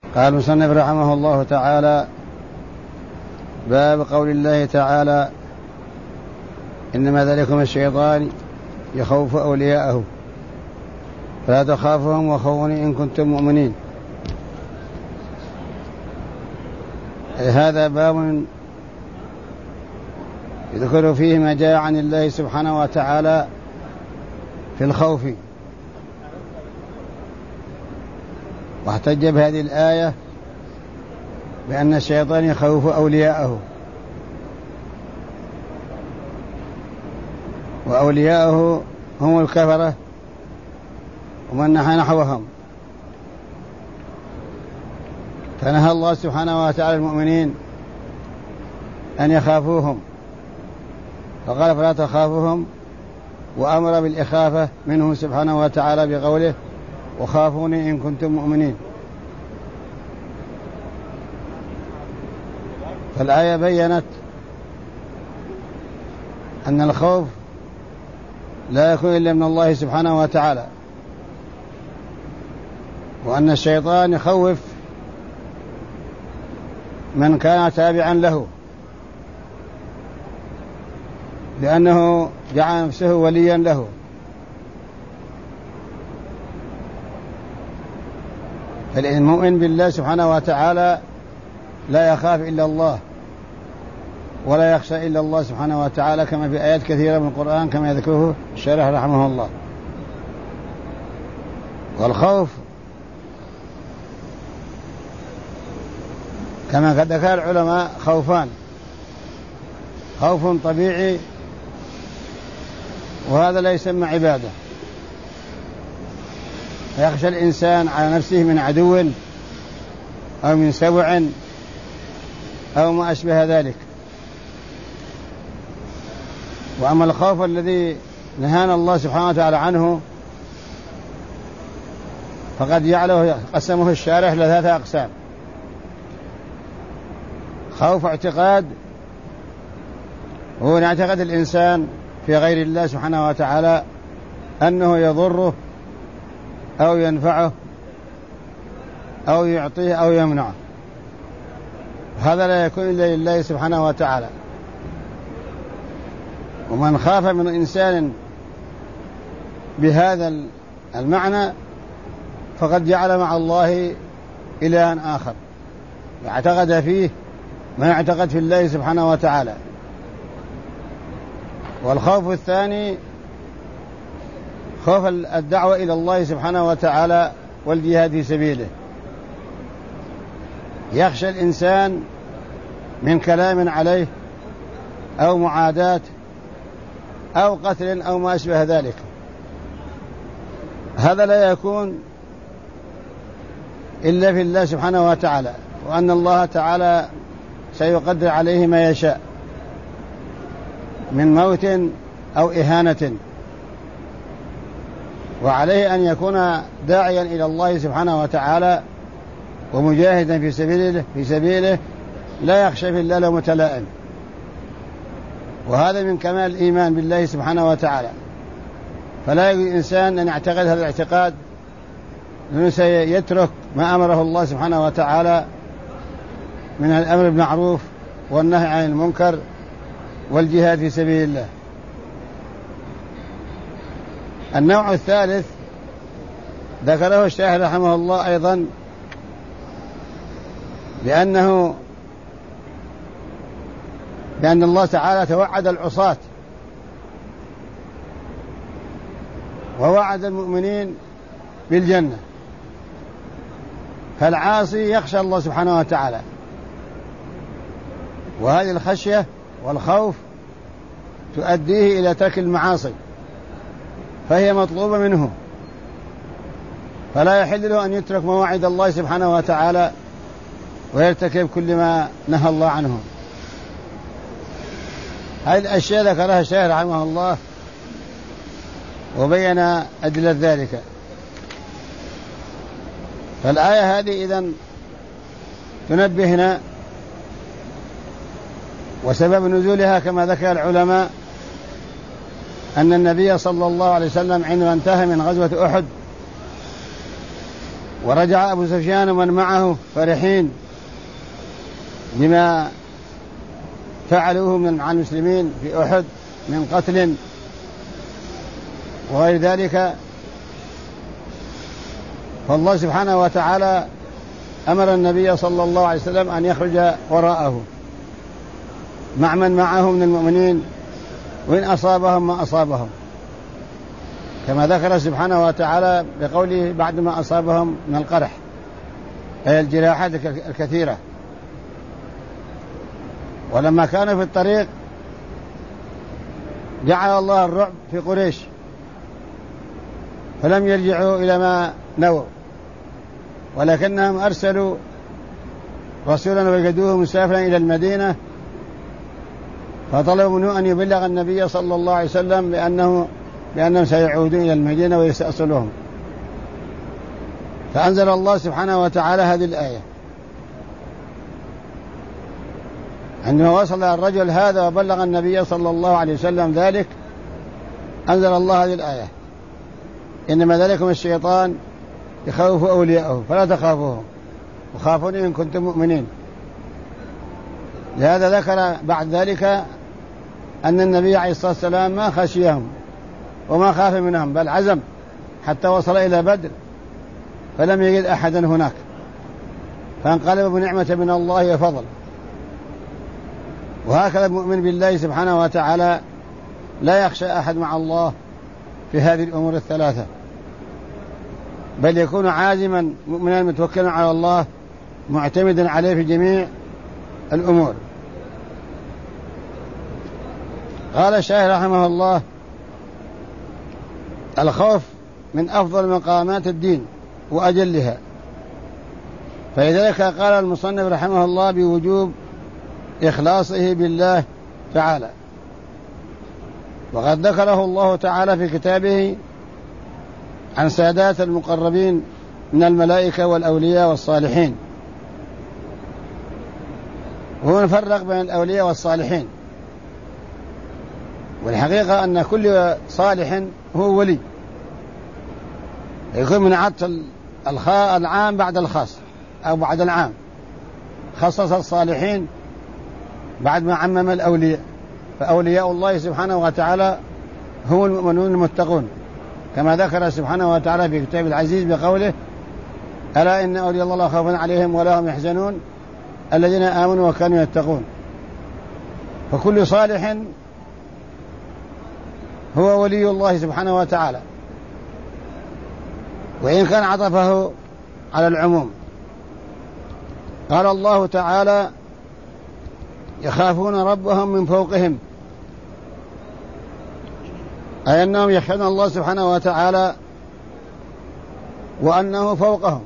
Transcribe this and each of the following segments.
قال المصنف رحمه الله تعالى: باب قول الله تعالى: إنما ذلكم الشيطان يخوف أولياءه فلا تخافهم وخوني إن كنتم مؤمنين. هذا باب يذكر فيه ما جاء عن الله سبحانه وتعالى في الخوف، واحتج بهذه الآية بأن الشيطان يخوف أولياءه، وأولياءه هم الكفرة ومن نحى نحوهم. فنهى الله سبحانه وتعالى المؤمنين أن يخافوهم، فقال: فلا تخافوهم، وأمر بالإخافة منه سبحانه وتعالى بقوله: وخافوني إن كنتم مؤمنين. فالآية بيّنت أن الخوف لا يكون إلا من الله سبحانه وتعالى، وأن الشيطان يخوف من كان تابعا له، لأنه جعل نفسه وليا له. فالمؤمن بالله سبحانه وتعالى لا يخاف إلا الله ولا يخشى إلا الله سبحانه وتعالى، كما في آيات كثيرة من القرآن كما يذكره الشارح رحمه الله. والخوف كما قد ذكر العلماء خوفان: خوف طبيعي، وهذا لا يسمى عبادة، فيخشى الإنسان على نفسه من عدو أو من سبع أو ما أشبه ذلك. وأما الخوف الذي نهانا الله سبحانه وتعالى عنه فقد جعله قسمه الشارح لثلاثة أقسام: خوف اعتقاد، هو يعتقد الإنسان في غير الله سبحانه وتعالى أنه يضره أو ينفعه أو يعطيه أو يمنعه، هذا لا يكون إلا لله سبحانه وتعالى. ومن خاف من إنسان بهذا المعنى فقد جعل مع الله إلها آخر يعتقد فيه ما يعتقد في الله سبحانه وتعالى. والخوف الثاني خوف الدعوة إلى الله سبحانه وتعالى والجهاد في سبيله، يخشى الإنسان من كلام عليه أو معاداة أو قتل أو ما أشبه ذلك. هذا لا يكون إلا في الله سبحانه وتعالى، وأن الله تعالى سيقدر عليه ما يشاء من موت أو إهانة، وعليه أن يكون داعيا إلى الله سبحانه وتعالى ومجاهدا في سبيله لا يخشى في الله لومة لائم. وهذا من كمال الإيمان بالله سبحانه وتعالى. فلا يجوز الإنسان أن يعتقد هذا الاعتقاد أنه سيترك ما أمره الله سبحانه وتعالى من الأمر بالمعروف والنهي عن المنكر والجهاد في سبيل الله. النوع الثالث ذكره الشيخ رحمه الله أيضا، بأن الله تعالى توعد العصاة ووعد المؤمنين بالجنة، فالعاصي يخشى الله سبحانه وتعالى، وهذه الخشية والخوف تؤديه إلى ترك المعاصي، فهي مطلوبة منه، فلا يحل له أن يترك مواعيد الله سبحانه وتعالى ويرتكب كل ما نهى الله عنه. هذه الأشياء ذكرها الشيخ رحمه الله وبين أدلة ذلك. فالآية هذه إذن تنبهنا، وسبب نزولها كما ذكر العلماء أن النبي صلى الله عليه وسلم عندما انتهى من غزوة أحد ورجع أبو سفيان ومن معه فرحين بما فعلوه مع المسلمين في أحد من قتل وغير ذلك. فالله سبحانه وتعالى أمر النبي صلى الله عليه وسلم أن يخرج وراءه مع من معه من المؤمنين وإن أصابهم ما أصابهم، كما ذكر سبحانه وتعالى بقوله بعد ما أصابهم من القرح أي الجراحات الكثيرة. ولما كانوا في الطريق جعل الله الرعب في قريش فلم يرجعوا إلى ما نووا، ولكنهم أرسلوا رسولا وجدوه مسافرا إلى المدينة فطلبوا منه أن يبلغ النبي صلى الله عليه وسلم بأنهم سيعودون إلى المدينة ويستأصلهم. فأنزل الله سبحانه وتعالى هذه الآية عندما وصل الرجل هذا وبلغ النبي صلى الله عليه وسلم ذلك، أنزل الله هذه الآية: إنما ذلكم الشيطان يخوف أولياءه فلا تخافوهم وخافوني إن كنتم مؤمنين. لهذا ذكر بعد ذلك أن النبي عليه الصلاة والسلام ما خشيهم وما خاف منهم، بل عزم حتى وصل إلى بدر فلم يجد أحدا هناك، فانقلب بنعمة من الله وفضل. وهكذا المؤمن بالله سبحانه وتعالى لا يخشى أحد مع الله في هذه الأمور الثلاثة، بل يكون عازما مؤمنا متوكلا على الله معتمدا عليه في جميع الأمور. قال الشاعر رحمه الله: الخوف من أفضل مقامات الدين وأجلها. فلذلك قال المصنف رحمه الله بوجوب إخلاصه بالله تعالى. وقد ذكره الله تعالى في كتابه عن سادات المقربين من الملائكة والأولياء والصالحين، وهو نفرق بين الأولياء والصالحين. والحقيقة أن كل صالح هو ولي، يكون من عطف العام بعد الخاص أو بعد العام، خصص الصالحين بعد ما عمم الأولياء. فأولياء الله سبحانه وتعالى هم المؤمنون المتقون، كما ذكر سبحانه وتعالى في كتاب العزيز بقوله: ألا إن أولياء الله لا خوف عليهم ولا هم يحزنون الذين آمنوا وكانوا يتقون. فكل صالح هو ولي الله سبحانه وتعالى، وإن كان عطفه على العموم. قال الله تعالى: يخافون ربهم من فوقهم، أي أنهم يخافون الله سبحانه وتعالى وأنه فوقهم.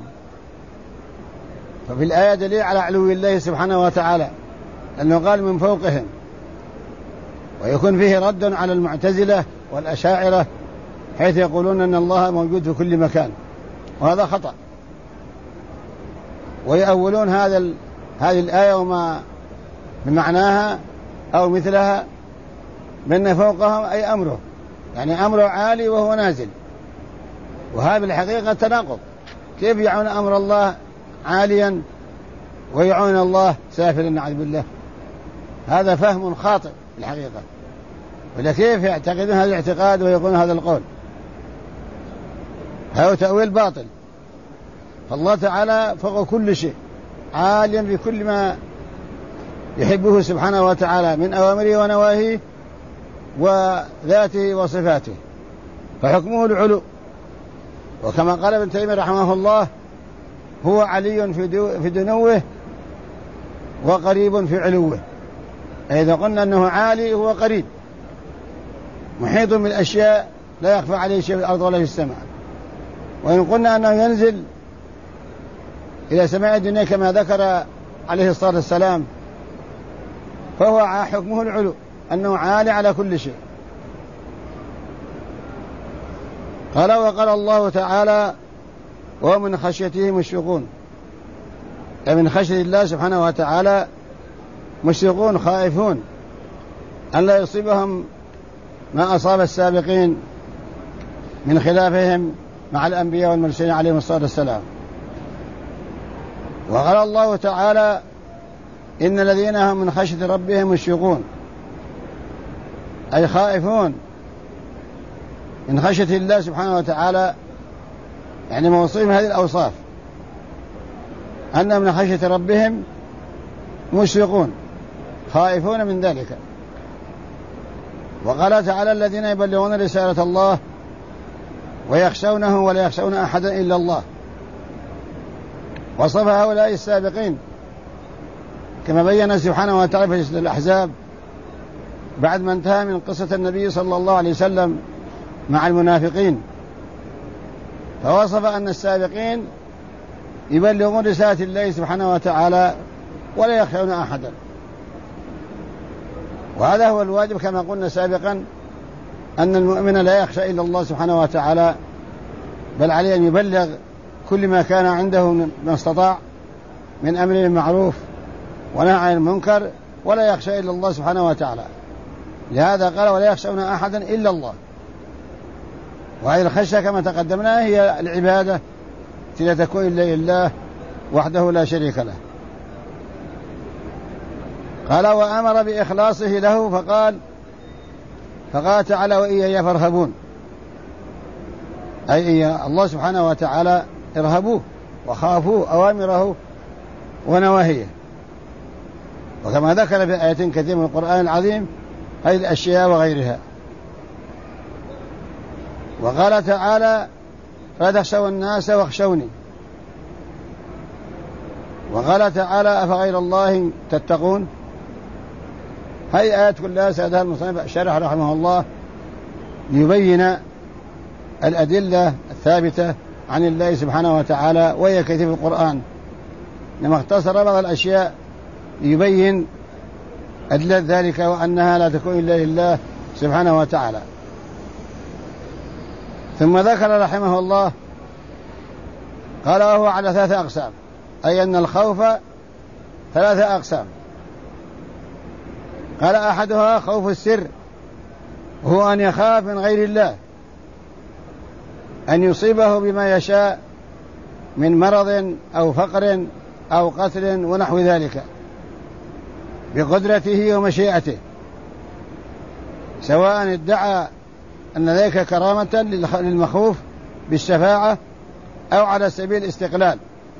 ففي الآية دليل على علو الله سبحانه وتعالى، أنه قال من فوقهم، ويكون فيه رد على المعتزلة والأشاعرة حيث يقولون أن الله موجود في كل مكان، وهذا خطأ. ويأولون هذه الآية وما بمعناها أو مثلها بأن فوقهم أي أمره، يعني أمره عالي وهو نازل، وهذا بالحقيقة تناقض. كيف يعون أمر الله عاليا ويعون الله سافلا؟ نعوذ بالله، هذا فهم خاطئ بالحقيقة. ولا كيف يعتقدون هذا الاعتقاد ويقولون هذا القول؟ هذا تأويل باطل. فالله تعالى فوق كل شيء، عاليا بكل ما يحبه سبحانه وتعالى من أوامره ونواهيه وذاته وصفاته، فحكمه العلو. وكما قال ابن تيمية رحمه الله: هو علي في دنوه وقريب في علوه. إذا قلنا أنه عالي هو قريب، محيط من الأشياء لا يخفى عليه شيء في الأرض ولا في السماء. وإن قلنا أنه ينزل إلى سماء الدنيا كما ذكر عليه الصلاة والسلام، فهو حكمه العلو، أنه عالي على كل شيء. قال: وقال الله تعالى: ومن خشيته مشفقون، أي من خشية الله سبحانه وتعالى مشفقون، خائفون أن لا يصيبهم ما أصاب السابقين من خلافهم مع الأنبياء والمرسلين عليهم الصلاة والسلام. وقال الله تعالى إن الذين هم من خشية ربهم مشفقون، أي خائفون من خشية الله سبحانه وتعالى، يعني موصوفين هذه الأوصاف أنهم من خشية ربهم مشفقون خائفون من ذلك. وقال تعالى الذين يبلغون رسالة الله ويخشونه ولا يخشون أحدا إلا الله. وصف هؤلاء السابقين كما بين سبحانه وتعالى في الأحزاب بعد ما انتهى من قصة النبي صلى الله عليه وسلم مع المنافقين، فوصف أن السابقين يبلغون رسالة الله سبحانه وتعالى ولا يخشون أحدا. وهذا هو الواجب كما قلنا سابقا، أن المؤمن لا يخشى إلا الله سبحانه وتعالى، بل عليه أن يبلغ كل ما كان عنده ما استطاع من أمر بالمعروف ونهى عن المنكر، ولا يخشى إلا الله سبحانه وتعالى. لهذا قال ولا يخشون أحدا إلا الله. وهذه الخشية كما تقدمنا هي العبادة التي لا تكون إلا لله وحده لا شريك له. قال وأمر بإخلاصه له فقال تعالى وإياي فارهبون، أي الله سبحانه وتعالى ارهبوه وخافوه أوامره ونواهيه. وكما ذكر في آيات كثيرة من القرآن العظيم هذه الأشياء وغيرها. وقال تعالى فلا تخشوا الناس واخشوني. وقال تعالى أفغير الله تتقون. هذه آيات كلها سأدها المصنف شرح رحمه الله ليبين الأدلة الثابتة عن الله سبحانه وتعالى، وهي كثير في القرآن، لما اختصر بعض الأشياء يبين أدلة ذلك وأنها لا تكون إلا لله سبحانه وتعالى. ثم ذكر رحمه الله قال وهو على 3 أقسام، أي أن الخوف 3 أقسام. قال أحدها خوف السر، هو أن يخاف من غير الله أن يصيبه بما يشاء من مرض أو فقر أو قتل ونحو ذلك بقدرته ومشيئته، سواء ادعى أن ذلك كرامة للمخوف بالشفاعة أو على سبيل الاستقلال.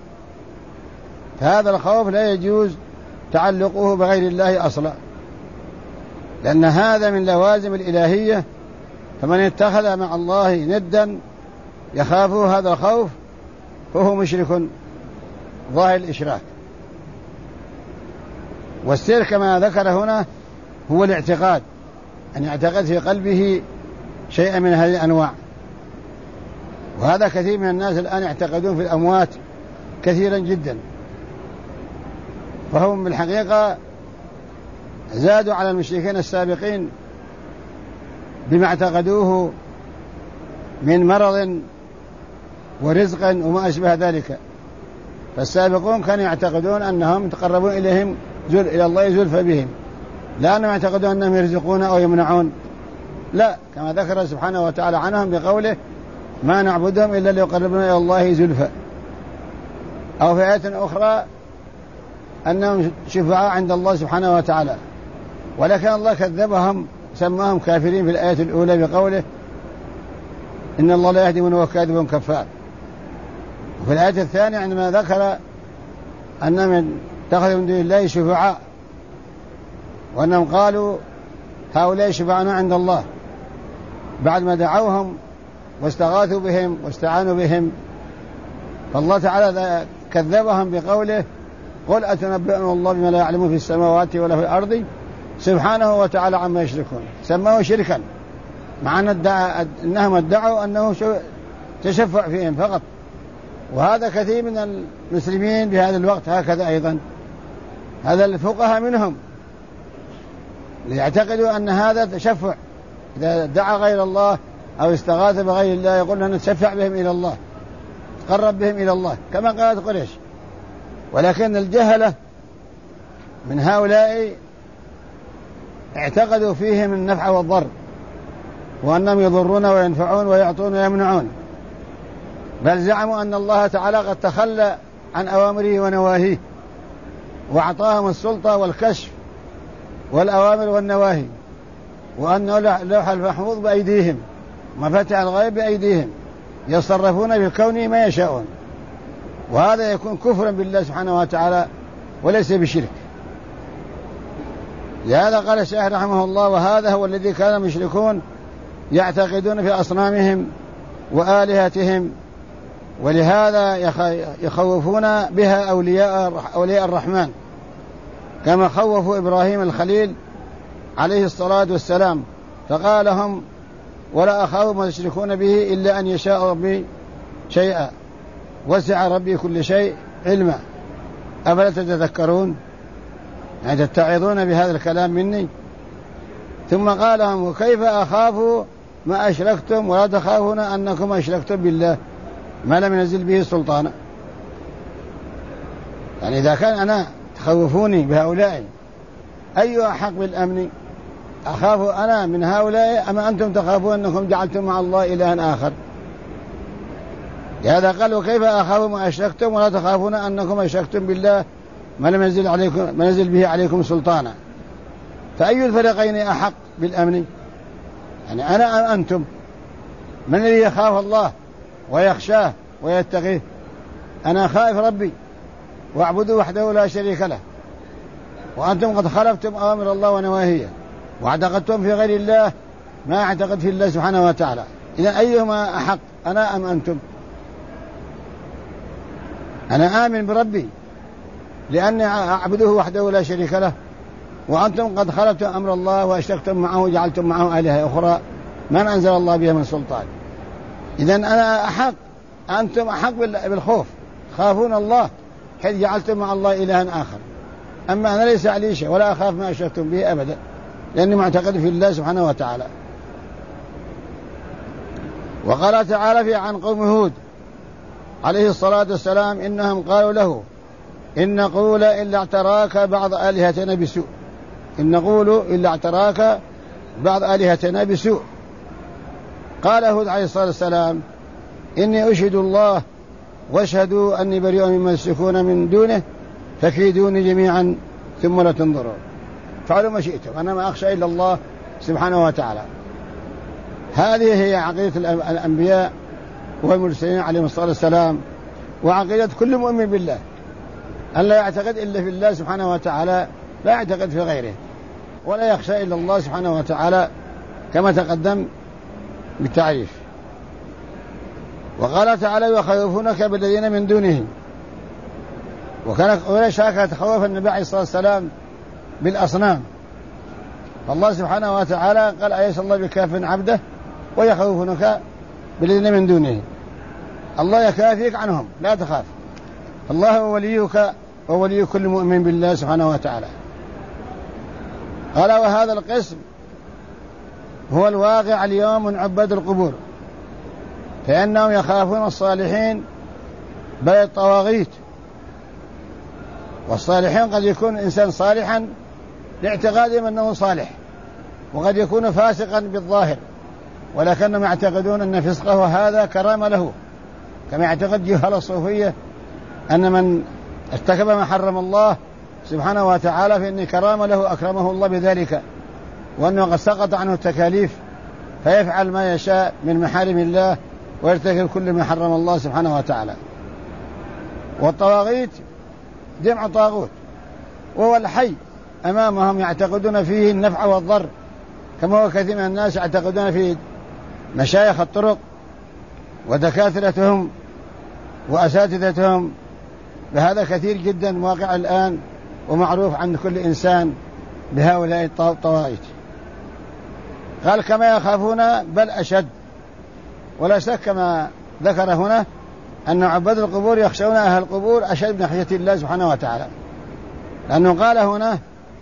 فهذا الخوف لا يجوز تعلقه بغير الله أصلا، لأن هذا من لوازم الإلهية، فمن اتخذ مع الله ندا يخافه هذا الخوف فهو مشرك ظاهر الإشراك. والسر كما ذكر هنا هو الاعتقاد، أن يعتقد في قلبه شيئا من هذه الأنواع. وهذا كثير من الناس الآن يعتقدون في الأموات كثيرا جدا، فهم بالحقيقة زادوا على المشركين السابقين بما اعتقدوه من مرض ورزق وما أشبه ذلك. فالسابقون كانوا يعتقدون أنهم يتقربون إلى الله زلفى بهم، لا أنهم يعتقدون أنهم يرزقون أو يمنعون، لا، كما ذكر سبحانه وتعالى عنهم بقوله ما نعبدهم إلا ليقربنا إلى الله زلفى. أو في آية أخرى أنهم شفعاء عند الله سبحانه وتعالى، ولكن الله كذبهم سماهم كافرين في الآية الأولى بقوله إن الله لا يهدي من هو كاذب كفار. وفي الآية الثانية عندما ذكر أنهم اتخذوا من دون الله شفعاء، وأنهم قالوا هؤلاء شفعاءنا عند الله بعد ما دعوهم واستغاثوا بهم واستعانوا بهم، فالله تعالى كذبهم بقوله قل أتنبئون الله بما لا يعلم في السماوات ولا في الأرض سبحانه وتعالى عما يشركون. سموه شركا، مع أنهم ادعوا أنه تشفع فيهم فقط. وهذا كثير من المسلمين بهذا الوقت هكذا أيضا، هذا الفقهاء منهم ليعتقدوا أن هذا تشفع، إذا دعا غير الله أو استغاث بغير الله يقول أن نتشفع بهم إلى الله، تقرب بهم إلى الله كما قالت قريش. ولكن الجهلة من هؤلاء اعتقدوا فيهم النفع والضر، وأنهم يضرون وينفعون ويعطون ويمنعون، بل زعموا أن الله تعالى قد تخلى عن أوامره ونواهيه، وأعطاهم السلطة والكشف والأوامر والنواهي، وأن اللوح المحفوظ بأيديهم، مفاتيح الغيب بأيديهم، يتصرفون في الكون ما يشاءون. وهذا يكون كفرا بالله سبحانه وتعالى وليس بشرك. لهذا قال الشيخ رحمه الله: وهذا هو الذي كان المشركون يعتقدون في أصنامهم وآلهتهم، ولهذا يخوفون بها أولياء الرحمن، كما خوفوا إبراهيم الخليل عليه الصلاة والسلام، فقال لهم: ولا أخاف ما تشركون به إلا أن يشاء ربي شيئا وسع ربي كل شيء علما. أفلا تتذكرون؟ يعني تتعظون بهذا الكلام مني. ثم قال لهم: وكيف أخاف ما أشركتم ولا تخافون أنكم أشركتم بالله ما لم ينزل به سلطانا. يعني إذا كان أنا تخوفوني بهؤلاء، أي أحق بالأمن؟ أخاف أنا من هؤلاء أما أنتم تخافون أنكم جعلتم مع الله إلها آخر؟ لهذا قال: وكيف أخاف ما أشركتم ولا تخافون أنكم أشركتم بالله ما لم ينزل به عليكم سلطانا. فأي الفريقين أحق بالأمن؟ يعني أنا أم أنتم؟ من الذي يخاف الله ويخشاه ويتقيه؟ أنا خائف ربي واعبدوا وحده لا شريك له، وأنتم قد خالفتم أوامر الله ونواهيه واعتقدتم في غير الله ما اعتقد في الله سبحانه وتعالى. إذن أيهما أحق، أنا أم أنتم؟ أنا آمن بربي لأني أعبده وحده لا شريك له، وأنتم قد خالفتم أمر الله وأشركتم معه وجعلتم معه آلهة أخرى ما أنزل الله بها من سلطان. إذن أنا أحق، أنتم أحق بالخوف، خافون الله حيث جعلتم مع الله إلها آخر. أما أنا ليس علي شيء ولا أخاف ما أشركتم به أبدا، لأني معتقد في الله سبحانه وتعالى. وقال تعالى عن قوم هود عليه الصلاة والسلام: إنهم قالوا له إن نقول إلا اعتراك بعض آلهتنا بسوء، إن نقول إلا اعتراك بعض آلهتنا بسوء. قال هود عليه الصلاة والسلام: إني أشهد الله واشهدوا أني بريء مما تشركون من دونه فكيدوني جميعا ثم لا تنظرون. فعلوا ما شئتم، أنا ما أخشى إلا الله سبحانه وتعالى. هذه هي عقيدة الأنبياء والمرسلين عليهم الصلاة والسلام، وعقيدة كل مؤمن بالله، أن لا يعتقد إلا في الله سبحانه وتعالى، لا يعتقد في غيره، ولا يخشى إلا الله سبحانه وتعالى كما تقدم بالتعريف. وقال تعالى: يخوفونك بالذين من دونه. وكان قريش تخوف النبي عليه الصلاة والسلام بالأصنام، فالله سبحانه وتعالى قال: أليس الله بكاف عبده ويخوفونك بالذين من دونه. الله يكافيك عنهم، لا تخاف، الله هو وليك وولي كل مؤمن بالله سبحانه وتعالى. قال: وهذا القسم هو الواقع اليوم من عباد القبور، فإنهم يخافون الصالحين بل الطواغيت. والصالحين قد يكون إنسان صالحا لاعتقادهم أنه صالح، وقد يكون فاسقا بالظاهر، ولكنهم يعتقدون أن فسقه هذا كرامة له، كما يعتقد جهل الصوفية أن من ارتكب ما حرم الله سبحانه وتعالى فإن كرامة له أكرمه الله بذلك، وأنه قد سقط عنه التكاليف فيفعل ما يشاء من محارم الله ويرتكب كل ما حرم الله سبحانه وتعالى. والطواغيت جمع طاغوت، وهو الحي أمامهم يعتقدون فيه النفع والضر، كما هو كثير من الناس يعتقدون في مشايخ الطرق ودكاترتهم وأساتذتهم. فهذا كثير جدا واقع الآن ومعروف عند كل إنسان بهؤلاء الطواغيت. قال: كما يخافون بل أشد. ولا شك كما ذكر هنا أن عباد القبور يخشون أهل القبور أشد من خشية الله سبحانه وتعالى، لأنه قال هنا: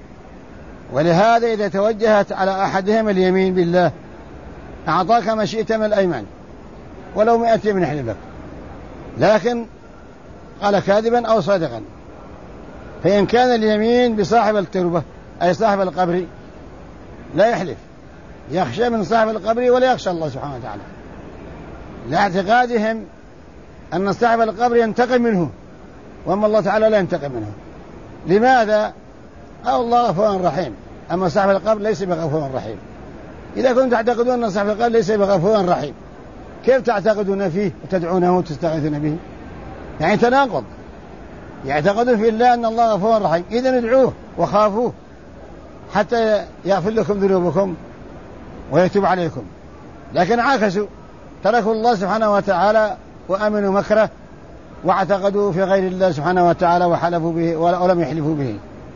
ولهذا إذا توجهت على أحدهم اليمين بالله أعطاك ما شئت من الأيمان ولو 100 يمين يحلف، لكن قال كاذبا أو صادقا. فإن كان اليمين بصاحب التربة أي صاحب القبر لا يحلف، يخشى من صاحب القبر ولا يخشى الله سبحانه وتعالى، لاعتقادهم أن صاحب القبر ينتقم منه وأما الله تعالى لا ينتقم منهم. لماذا؟ الله غفور رحيم، أما صاحب القبر ليس بغفور رحيم. إذا كنتم تعتقدون أن صاحب القبر ليس بغفور رحيم، كيف تعتقدون فيه وتدعونه وتستغيثون به؟ يعني تناقض. يعتقدون في الله أن الله غفور رحيم، إذن ادعوه وخافوه حتى يغفر لكم ذنوبكم ويتوب عليكم. لكن عاكسوا، تركوا الله سبحانه وتعالى وأمنوا مكره واعتقدوا في غير الله سبحانه وتعالى وحلفوا به ولم يحلفوا به.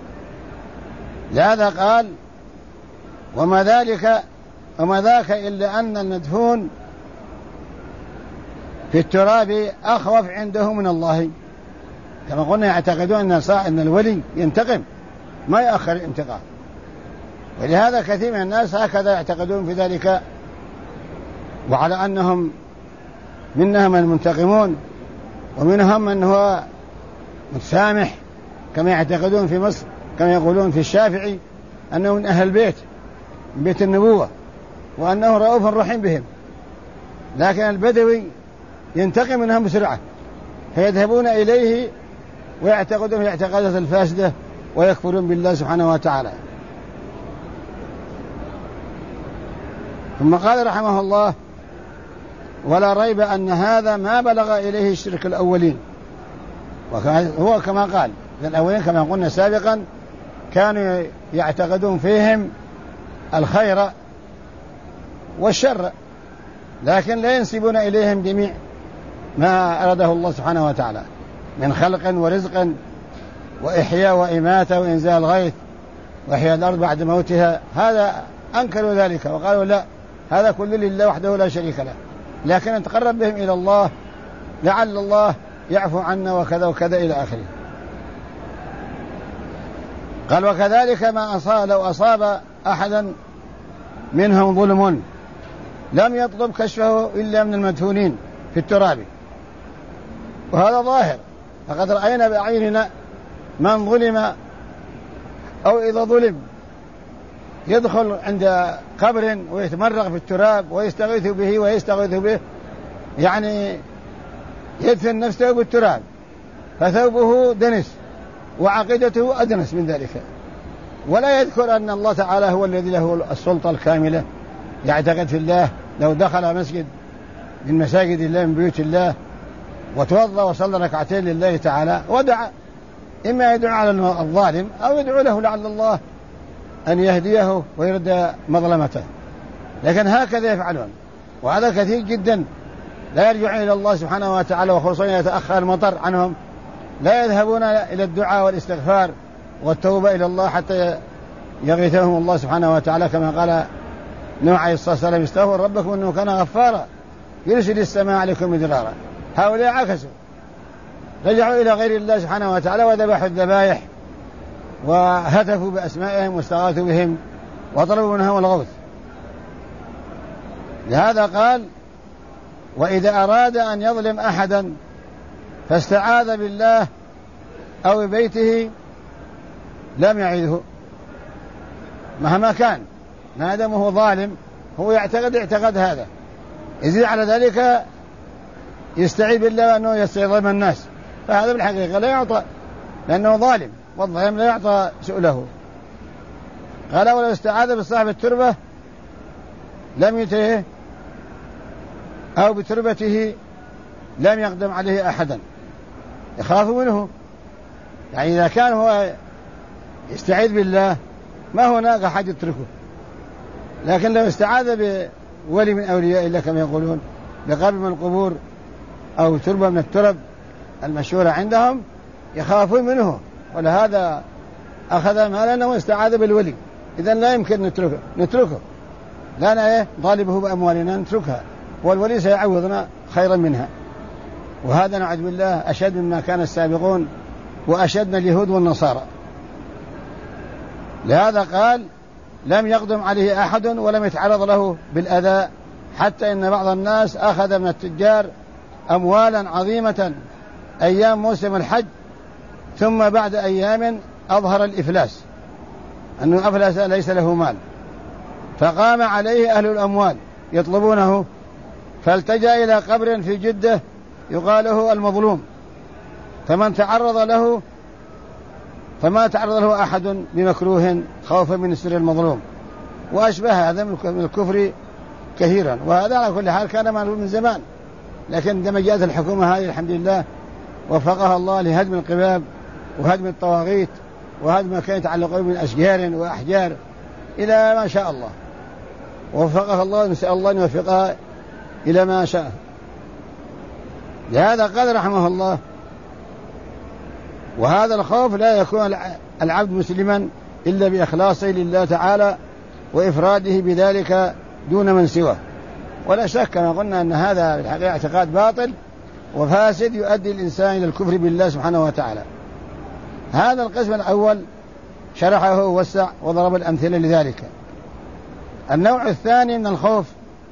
لهذا قال وما ذاك إلا أن المدفون في التراب أخوف عنده من الله. كما قلنا يعتقدون أن الولي ينتقم، ما يأخر الانتقام، ولهذا كثير من الناس هكذا يعتقدون في ذلك، وعلى أنهم منهم المنتقمون ومنهم من هو متسامح، كما يعتقدون في مصر، كما يقولون في الشافعي أنه من أهل البيت، من بيت النبوة، وأنه رؤوف رحيم بهم. لكن البدوي ينتقم منهم بسرعة، فيذهبون إليه ويعتقدون في اعتقادات الفاسدة ويكفرون بالله سبحانه وتعالى. ثم قال رحمه الله ولا ريب أن هذا ما بلغ إليه الشرك الأولين. وهو كما قال الأولين كما قلنا سابقا كانوا يعتقدون فيهم الخير والشر، لكن لا ينسبون إليهم جميع ما أراده الله سبحانه وتعالى من خلق ورزق وإحياء وإماتة وإنزال الغيث وإحياء الأرض بعد موتها. هذا أنكروا ذلك وقالوا لا، هذا كله لله وحده لا شريك له، لكن نتقرب بهم إلى الله لعل الله يعفو عنا وكذا وكذا إلى آخره. قال وكذلك ما لو أصاب أحدا منهم ظلم لم يطلب كشفه إلا من المدفونين في التراب، وهذا ظاهر، فقد رأينا بأعيننا من ظلم أو إذا ظلم يدخل عند قبر ويتمرغ في التراب ويستغيث به يعني يدفن نفسه بالتراب، فثوبه دنس وعقيدته أدنس من ذلك، ولا يذكر أن الله تعالى هو الذي له السلطة الكاملة. يعتقد في الله. لو دخل مسجد من مساجد الله من بيوت الله وتوضأ وصلى ركعتين لله تعالى ودعا، إما يدعو على الظالم أو يدعو له لعل الله أن يهديه ويرد مظلمته، لكن هكذا يفعلون، وهذا كثير جدا. لا يرجعون إلى الله سبحانه وتعالى، وخصوصا يتأخر المطر عنهم، لا يذهبون إلى الدعاء والاستغفار والتوبة إلى الله حتى يغيثهم الله سبحانه وتعالى، كما قال نوح عليه الصلاة والسلام استغفروا ربكم إنه كان غفارا يرسل السماء عليكم مدرارا. هؤلاء عكسوا، رجعوا إلى غير الله سبحانه وتعالى وذبحوا الذبائح وهتفوا بأسمائهم واستغاثوا بهم وطلبوا منهم الغوث. لهذا قال وإذا أراد أن يظلم أحدا فاستعاذ بالله أو ببيته لم يعذه مهما كان، ما دام هو ظالم هو اعتقد هذا، يزيد على ذلك يستعيذ بالله أنه يستظلم الناس، فهذا بالحقيقة لا يعطى لأنه ظالم، والظالم لا يعطى سؤله. قال ولو استعاذ بصاحب التربة لم يته أو بتربته لم يقدم عليه أحدا، يخاف منه. يعني إذا كان هو يستعيذ بالله ما هناك أحد يتركه، لكن لو استعاذ بولي من أولياء الله كما يقولون بقبر من القبور أو تربة من الترب المشهورة عندهم يخافون منه، ولهذا أخذ مالنا واستعاذ بالولي. إذن لا يمكن نتركه لا ضالبه بأموالنا نتركها، والولي سيعوضنا خيرا منها. وهذا نعوذ بالله أشد مما كان السابقون وأشدنا اليهود والنصارى. لهذا قال لم يقدم عليه أحد ولم يتعرض له بالأذى، حتى إن بعض الناس أخذ من التجار أموالا عظيمة أيام موسم الحج، ثم بعد أيام أظهر الإفلاس، أنه أفلس ليس له مال، فقام عليه أهل الأموال يطلبونه، فالتجأ إلى قبر في جدة يقال له المظلوم، فما تعرض له أحد بمكروه خوفا من سر المظلوم، وأشبه هذا من الكفر كثيرا. وهذا على كل حال كان معلوم من زمان، لكن عندما جاءت الحكومة هذه الحمد لله وفقها الله لهدم القباب وهدم الطواغيت وهدم ما كان يتعلق من أشجار وأحجار إلى ما شاء الله، وفقها الله، نسأل الله أن يوفقها إلى ما شاء. لهذا قال رحمه الله: وهذا الخوف لا يكون العبد مسلما إلا بإخلاصه لله تعالى وإفراده بذلك دون من سواه. ولا شك كما قلنا أن هذا الحقيقة اعتقاد باطل وفاسد يؤدي الإنسان إلى الكفر بالله سبحانه وتعالى. هذا القسم الأول شرحه ووسع وضرب الأمثلة لذلك. النوع الثاني من الخوف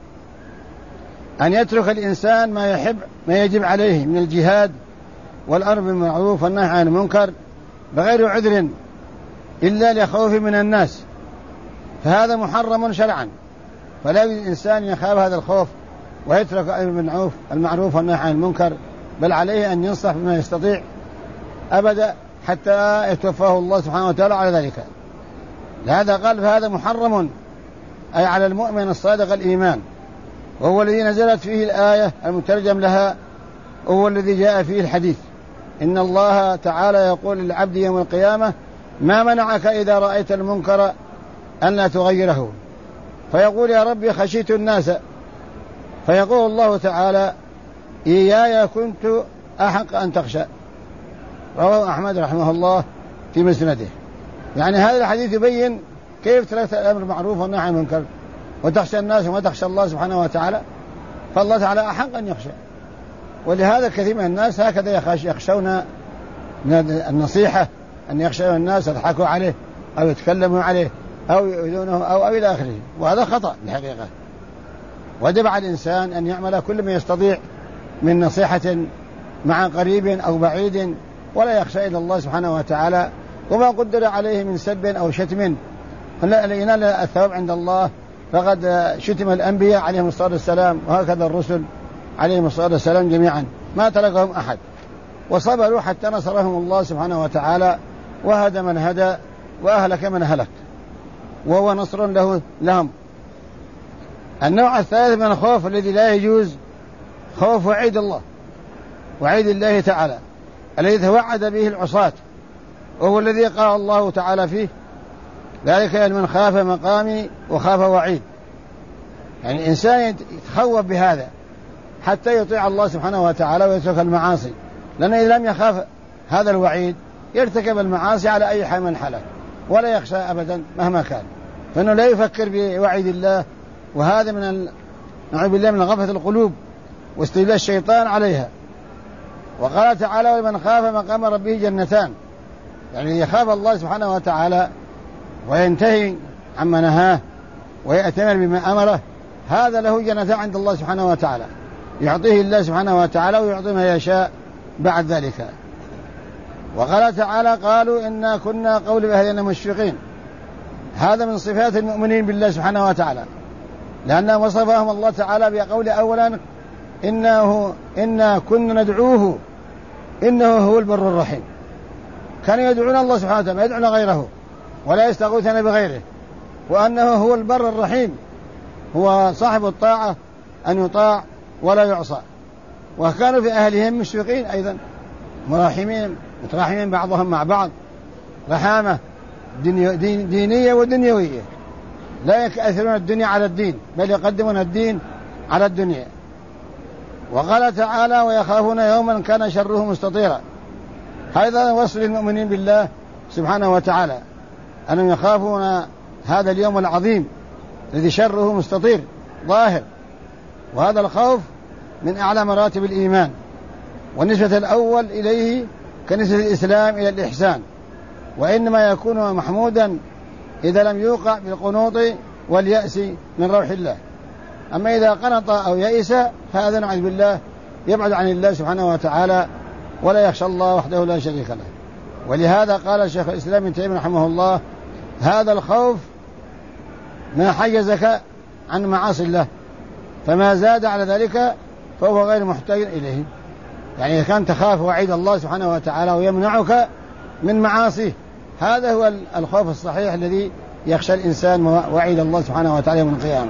أن يترك الإنسان ما يحب ما يجب عليه من الجهاد والأمر بالمعروف والنهي عن المنكر بغير عذر إلا لخوف من الناس، فهذا محرم شرعا، فلا يجوز الإنسان يخاف هذا الخوف ويترك الأمر بالمعروف والنهي عن المنكر، بل عليه أن ينصح بما يستطيع أبدا حتى يتوفاه الله سبحانه وتعالى على ذلك. لهذا قال: فهذا محرم، أي على المؤمن الصادق الإيمان، وهو الذي نزلت فيه الآية المترجم لها، وهو الذي جاء فيه الحديث: إن الله تعالى يقول للعبد يوم القيامة: ما منعك إذا رأيت المنكر أن لا تغيره؟ فيقول: يا ربي خشيت الناس. فيقول الله تعالى: إياي كنت أحق أن تخشى. رواه أحمد رحمه الله في مسنده. يعني هذا الحديث يبين كيف تركت الأمر بالمعروف والنهي عن المنكر وتخشى الناس وما تخشى الله سبحانه وتعالى، فالله تعالى أحق أن يخشى. ولهذا كثير من الناس هكذا يخشون من النصيحة، أن يخشون الناس يضحكوا عليه أو يتكلموا عليه أو يؤذونه أو إلى آخره، وهذا خطأ الحقيقة. وجب على الإنسان أن يعمل كل ما يستطيع من نصيحة مع قريب أو بعيد، ولا يخشى إلا الله سبحانه وتعالى، وما قدر عليه من سب أو شتم ينال الثواب عند الله. فقد شتم الأنبياء عليهم الصلاة والسلام، وهكذا الرسل عليهم الصلاة والسلام جميعا، ما تركهم أحد، وصبروا حتى نصرهم الله سبحانه وتعالى، وهدى من هدى وأهلك من هلك، وهو نصر لهم. النوع الثالث من الخوف الذي لا يجوز خوف وعيد الله، وعيد الله تعالى الذي توعد به العصاة، وهو الذي قال الله تعالى فيه: ذلك لمن خاف مقامي وخاف وعيد. يعني الإنسان يتخوف بهذا حتى يطيع الله سبحانه وتعالى ويترك المعاصي، لأنه إذا لم يخاف هذا الوعيد يرتكب المعاصي على أي حال من الحالات ولا يخشى أبدا مهما كان، فإنه لا يفكر بوعيد الله. وهذا نعوذ بالله من غفلة القلوب واستيلاء الشيطان عليها. وقال تعالى: ولمن خاف مقام ربه جنتان، يعني يخاف الله سبحانه وتعالى وينتهي عما نهاه ويأتمر بما أمره، هذا له جنتان عند الله سبحانه وتعالى، يعطيه الله سبحانه وتعالى ويعطي ما يشاء بعد ذلك. وقال تعالى: قالوا إنا كنا قول أهلنا مشفقين. هذا من صفات المؤمنين بالله سبحانه وتعالى، لأن وصفهم الله تعالى بقول أولا: إنا كنا ندعوه إنه هو البر الرحيم. كانوا يدعون الله سبحانه وتعالى، ما يدعون غيره ولا يستغوثون بغيره، وأنه هو البر الرحيم، هو صاحب الطاعة أن يطاع ولا يعصى. وكانوا في أهلهم مشفقين أيضا، متراحمين بعضهم مع بعض، رحامة دينية ودنيوية، لا يؤثرون الدنيا على الدين، بل يقدمون الدين على الدنيا. وقال تعالى: ويخافون يوما كان شره مستطيرا. هذا وصف المؤمنين بالله سبحانه وتعالى، أنهم يخافون هذا اليوم العظيم الذي شره مستطير ظاهر. وهذا الخوف من أعلى مراتب الإيمان، والنسبة الأول إليه كنسبة الإسلام إلى الإحسان، وإنما يكون محمودا إذا لم يوقع بالقنوط واليأس من روح الله. أما إذا قنط أو يئس فهذا نعوذ بالله يبعد عن الله سبحانه وتعالى ولا يخشى الله وحده لا شريك له. ولهذا قال شيخ الإسلام ابن تيمية رحمه الله: هذا الخوف ما حيزك عن معاصي الله، فما زاد على ذلك فهو غير محتاج إليه. يعني إذا كان تخاف وعيد الله سبحانه وتعالى ويمنعك من معاصيه، هذا هو الخوف الصحيح الذي يخشى الإنسان وعيد الله سبحانه وتعالى يوم القيامة.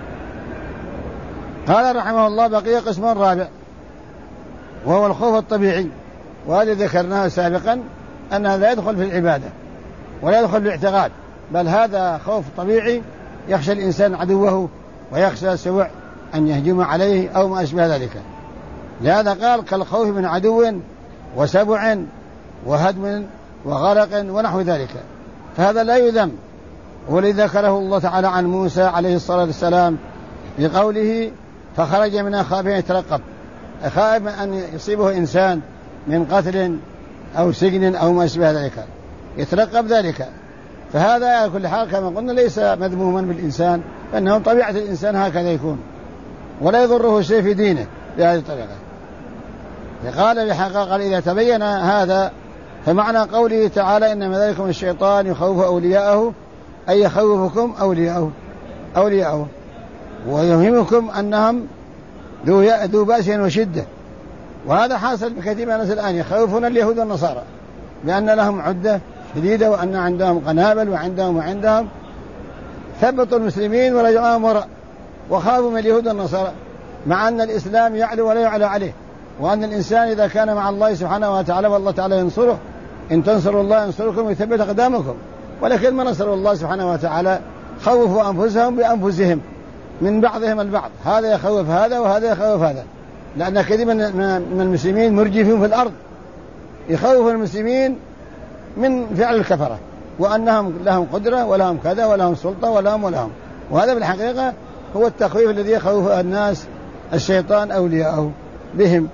قال رحمه الله: بقي قسم رابع وهو الخوف الطبيعي، وهذا ذكرناه سابقا أنه لا يدخل في العبادة ولا يدخل في الاعتقاد، بل هذا خوف طبيعي يخشى الإنسان عدوه ويخشى سبع أن يهجم عليه أو ما أشبه ذلك. لهذا قال: كالخوف من عدو وسبع وهدم وغرق ونحو ذلك، فهذا لا يذم. ولذا ذكره الله تعالى عن موسى عليه الصلاة والسلام بقوله: فخرج منها خائفا يترقب، خائف أن يصيبه إنسان من قتل أو سجن أو ما أشبه ذلك، يترقب ذلك. فهذا على كل حال كما قلنا ليس مذموما بالإنسان، فإنه طبيعة الإنسان هكذا يكون، ولا يضره شيء في دينه بهذه الطريقة. فقال بحقيقة: قال: إذا تبين هذا فمعنى قوله تعالى: إنما ذلكم الشيطان يخوف أولياءه، أي يخوفكم أولياءه ويوهمكم أنهم ذو بأس وشدة. وهذا حاصل بكثير من الناس الآن، يخوفون اليهود والنصارى بأن لهم عدة شديدة وأن عندهم قنابل وعندهم ثبتوا المسلمين ورجعوهم وراء وخافوا من اليهود والنصارى، مع أن الإسلام يعلو ولا يعلى عليه، وأن الإنسان إذا كان مع الله سبحانه وتعالى والله تعالى ينصره، إن تنصروا الله ينصركم ويثبت أقدامكم. ولكن ما نصروا الله سبحانه وتعالى خوفوا أنفسهم بأنفسهم من بعضهم البعض، هذا يخوف هذا وهذا يخوف هذا، لأن كثير من المسلمين مرجفين في الأرض يخوف المسلمين من فعل الكفرة، وأنهم لهم قدرة ولهم كذا ولهم سلطة ولهم، وهذا بالحقيقة هو التخويف الذي يخوف الناس الشيطان أولياءه بهم.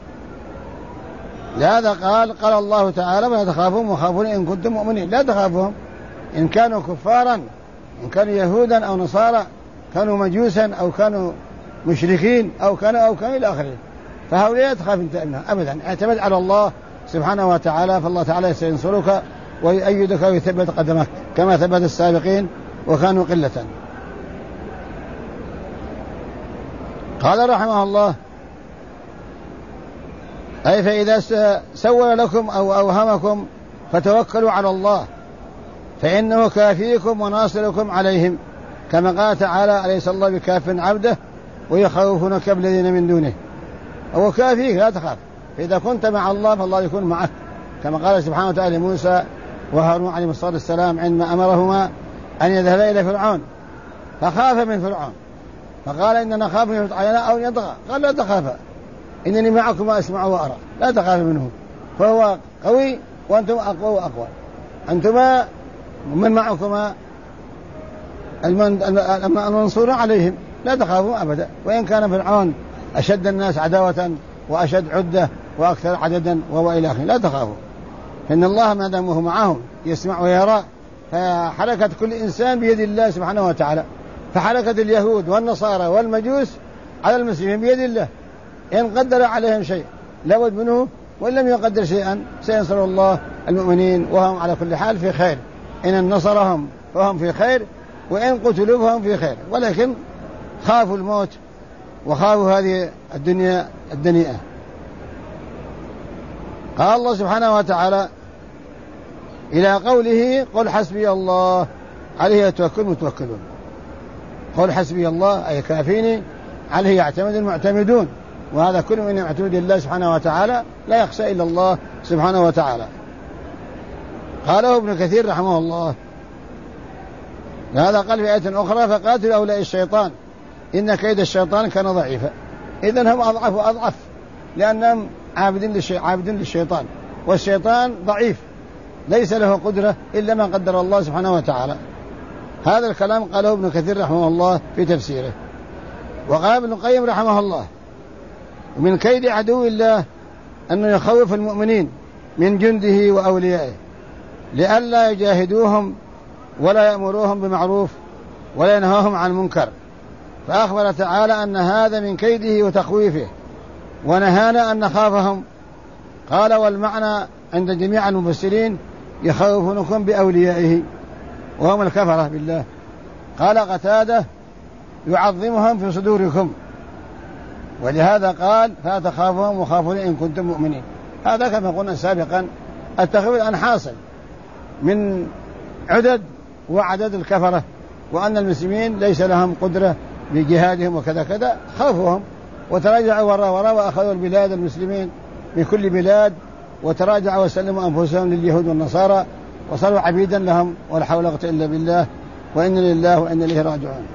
لهذا قال الله تعالى: ولا تخافون وخافون إن كنتم مؤمنين. لا تخافهم إن كانوا كفارا، إن كانوا يهودا أو نصارى، كانوا مجوسا أو كانوا مشركين أو كانوا إلى آخره، فهؤلاء لا تخاف انت منها أبدا، اعتمد على الله سبحانه وتعالى، فالله تعالى سينصرك ويؤيدك ويثبت قدمك كما ثبت السابقين وكانوا قلة. قال رحمه الله: أي فإذا سول لكم أو أوهمكم فتوكلوا على الله، فإنه كافيكم وناصركم عليهم، كما قال تعالى: أليس الله بكاف عبده ويخوفونك بالذين من دونه. هو كافيك لا تخاف، فإذا كنت مع الله فالله يكون معك، كما قال سبحانه وتعالى لموسى وهارون عليهم الصلاة والسلام عندما أمرهما أن يذهبا إلى فرعون، فخاف من فرعون فقال: إننا نخاف من فرعون أو يطغى، قال: لا تخافا إنني معكما أسمع وأرى، لا تخاف منه، فهو قوي وأنتم أقوى وأقوى، أنتما من معكما المنصور عليهم، لا تخافوا أبدا، وإن كان فرعون أشد الناس عداوة وأشد عدة وأكثر عددا وإلى آخره، لا تخافوا، إن الله ما دامه معهم يسمع ويرى. فحركة كل إنسان بيد الله سبحانه وتعالى، فحركة اليهود والنصارى والمجوس على المسلمين بيد الله، إن قدر عليهم شيء لابد منه، وإن لم يقدر شيئا سينصر الله المؤمنين، وهم على كل حال في خير، إن نصرهم فهم في خير، وإن قتلوا فهم في خير، ولكن خافوا الموت وخافوا هذه الدنيا الدنيئة. قال الله سبحانه وتعالى إلى قوله: قل حسبي الله عليه يتوكل المتوكلون. قل حسبي الله أي كافيني، عليه يعتمد المعتمدون، وهذا كل من يعتمد الله سبحانه وتعالى لا يخشى إلا الله سبحانه وتعالى. قاله ابن كثير رحمه الله. هذا قال في آية أخرى: فقاتل أولئك الشيطان إن كيد الشيطان كان ضعيفا. إذن هم أضعف وأضعف، لأنهم عابدين للشيطان، والشيطان ضعيف ليس له قدرة إلا ما قدر الله سبحانه وتعالى. هذا الكلام قاله ابن كثير رحمه الله في تفسيره. وقال ابن القيم رحمه الله: من كيد عدو الله أنه يخوف المؤمنين من جنده وأوليائه لئلا يجاهدوهم ولا يأمروهم بمعروف ولا ينهاهم عن منكر، فأخبر تعالى أن هذا من كيده وتخويفه، ونهانا أن نخافهم. قال: والمعنى عند جميع المفسرين يخوفونكم بأوليائه وهم الكفرة بالله. قال قتادة: يعظمهم في صدوركم، ولهذا قال فلا تخافوهم وخافوني إن كنتم مؤمنين. هذا كما قلنا سابقا التخويف الآن حاصل من عدد وعدد الكفرة، وأن المسلمين ليس لهم قدرة بجهادهم وكذا كذا، خافوهم وتراجعوا وراء وأخذوا البلاد المسلمين من كل بلاد، وتراجعوا وسلموا أنفسهم لليهود والنصارى وصاروا عبيدا لهم، ولا حول ولا قوة إلا بالله، وإن لله وإن إليه راجعون.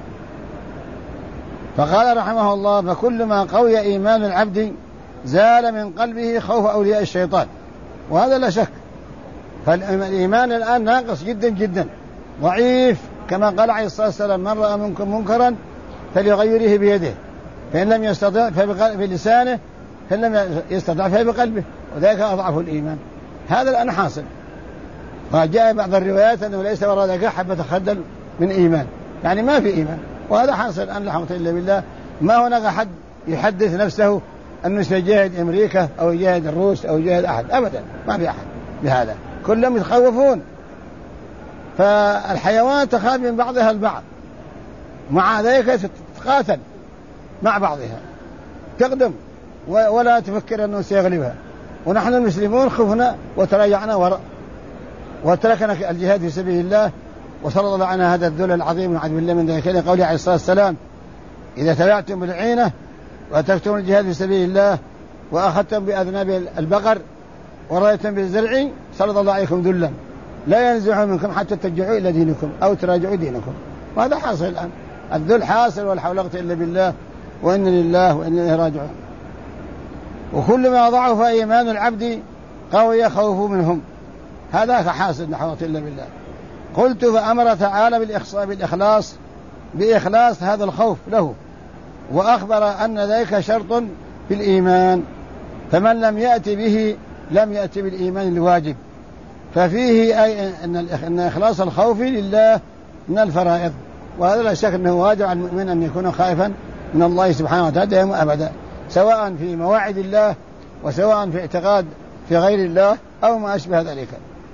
فقال رحمه الله فكل ما قوي إيمان العبد زال من قلبه خوف أولياء الشيطان، وهذا لا شك. فالإيمان الآن ناقص جدا جدا ضعيف، كما قال عليه الصلاة والسلام من رأى منكم منكرا فليغيره بيده، فإن لم يستطع فبلسانه، فإن لم يستطع فبقلبه، وذلك أضعف الإيمان. هذا الآن حاصل. وجاء بعض الروايات أنه ليس وراء ذلك حبة خردل من إيمان، يعني ما في إيمان، وهذا حاصل الآن لا حول إلا بالله. ما هناك أحد يحدث نفسه أنه سيجاهد أمريكا أو يجاهد الروس أو يجاهد أحد، أبدا ما في أحد بهذا، كلهم يتخوفون. فالحيوان تخاف من بعضها البعض، مع ذلك تتقاتل مع بعضها، تقدم ولا تفكر أنه سيغلبها. ونحن المسلمون خفنا وتراجعنا وراء وتركنا الجهاد في سبيل الله، وصلى الله عنا هذا الذل العظيم ونعوذ بالله من ذلك. قوله عليه الصلاة والسلام إذا تبعتم بالعينة وتركتم الجهاد في سبيل الله وأخذتم بأذناب البقر ورأيتم بالزرع سلط الله عليكم ذلا لا ينزع منكم حتى ترجعوا إلى دينكم أو تراجعوا دينكم. وهذا حاصل الآن، الذل حاصل، ولا حول ولا قوة إلا بالله، وإن لله وإن إليه راجعون. وكل ما ضعف إيمان العبد قوي خوفه منهم، هذا حاصل لا حول ولا قوة إلا بالله. قلت فأمر تعالى بإخلاص هذا الخوف له، وأخبر أن ذلك شرط في الإيمان، فمن لم يأتي به لم يأتي بالإيمان الواجب. ففيه أي أن إخلاص الخوف لله من الفرائض، وهذا لا شك أنه واجب على المؤمن أن يكون خائفا من الله سبحانه وتعالى دائما أبدا، سواء في مواعيد الله وسواء في اعتقاد في غير الله أو ما أشبه ذلك.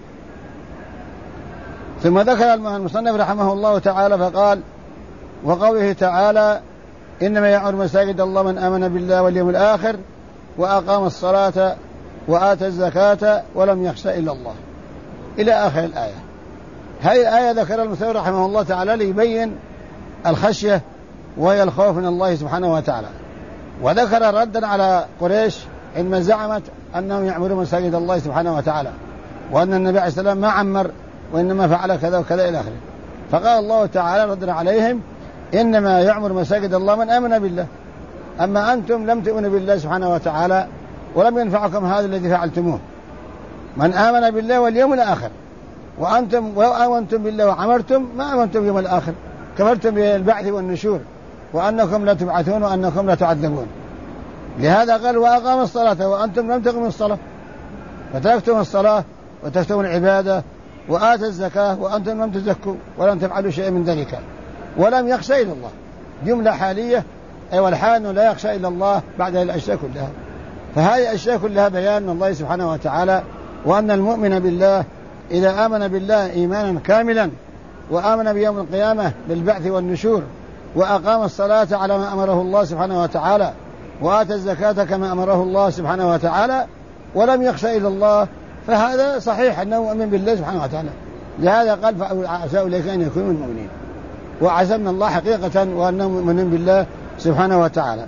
ثم ذكر المصنف رحمه الله تعالى فقال وقوله تعالى إنما يعمر مساجد الله من آمن بالله واليوم الآخر وأقام الصلاة وآتى الزكاة ولم يخش إلا الله، إلى آخر الآية. هذه الآية ذكر المصنف رحمه الله تعالى ليبين الخشية وهي الخوف من الله سبحانه وتعالى، وذكر ردا على قريش إنما زعمت أنهم يعمرون مساجد الله سبحانه وتعالى، وأن النبي عليه السلام ما عمر وإنما فعل كذا وكذا إلى آخره. فقال الله تعالى ردا عليهم إنما يعمر مساجد الله من آمن بالله، أما أنتم لم تؤمنوا بالله سبحانه وتعالى ولم ينفعكم هذا الذي فعلتموه. من آمن بالله واليوم الآخر، وأنتم وآمنتم بالله وعمرتم ما آمنتم باليوم الآخر، كفرتم بالبعث والنشور وأنكم لا تبعثون وأنكم لا تعذبون. لهذا قال وأقام الصلاة وأنتم لم تقيموا الصلاة، فتركتم الصلاة وتركتم العبادة، وآتى الزكاة وأنتم لم تزكوا ولم تفعلوا شيء من ذلك، ولم يخشى إلا الله. جملة حالية، أي والحال أنه لا يخشى إلا الله بعد الأشياء كلها. فهذه الأشياء كلها بيان من الله سبحانه وتعالى، وأن المؤمن بالله إذا آمن بالله إيمانا كاملا وآمن بيوم القيامة بالبعث والنشور وأقام الصلاة على ما أمره الله سبحانه وتعالى وآتى الزكاة كما أمره الله سبحانه وتعالى ولم يخشى إلا الله، فهذا صحيح أنه مؤمن بالله سبحانه وتعالى. لهذا قال فعسى أولئك أن يكونوا من المؤمنين، وعزمنا الله حقيقة وأنهم مؤمنين بالله سبحانه وتعالى.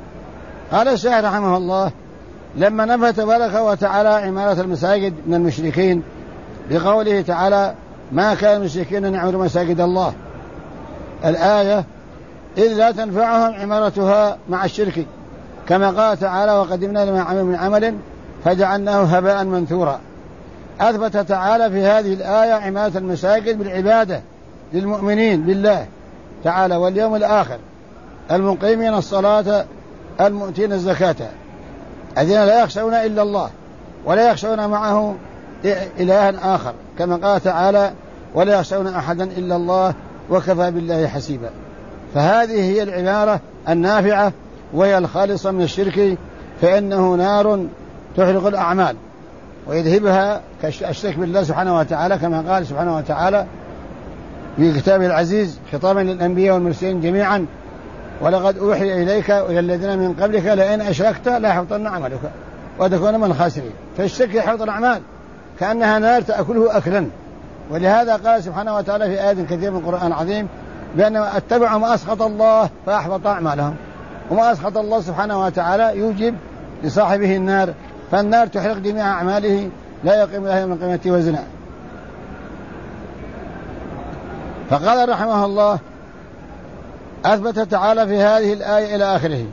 قال الشيخ رحمه الله لما نفى تبارك وتعالى عمارة المساجد من المشركين بقوله تعالى ما كان المشركين أن يعمروا مساجد الله الآية إذ لا تنفعهم عمارتها مع الشرك، كما قال تعالى وقدمنا لما عملوا من عمل فجعلناه هباء منثورا. أثبت تعالى في هذه الآية عمارة المساجد بالعبادة للمؤمنين بالله تعالى واليوم الآخر المقيمين الصلاة المؤتين الزكاة الذين لا يخشون إلا الله ولا يخشون معه إلها آخر، كما قال تعالى ولا يخشون أحدا إلا الله وكفى بالله حسيبا. فهذه هي العبارة النافعة وهي الخالصة من الشرك، فإنه نار تحرق الأعمال ويذهبها كالشرك بالله سبحانه وتعالى، كما قال سبحانه وتعالى في كتابه العزيز خطابا للأنبياء والمرسلين جميعا ولقد أوحي إليك وإلى الذين من قبلك لئن أشركت لا يحبطن عملك وتكون من الخاسرين. فالشرك يحبط الأعمال كأنها نار تأكله أكلا. ولهذا قال سبحانه وتعالى في آيات كثيرة من القرآن العظيم بأن اتبعوا ما أسخط الله فأحبط أعمالهم. وما أسخط الله سبحانه وتعالى يوجب لصاحبه النار، فالنار تحرق جميع أعماله لا يقيم لها من قيمة وزنا. فقال رحمه الله أثبت تعالى في هذه الآية إلى آخره.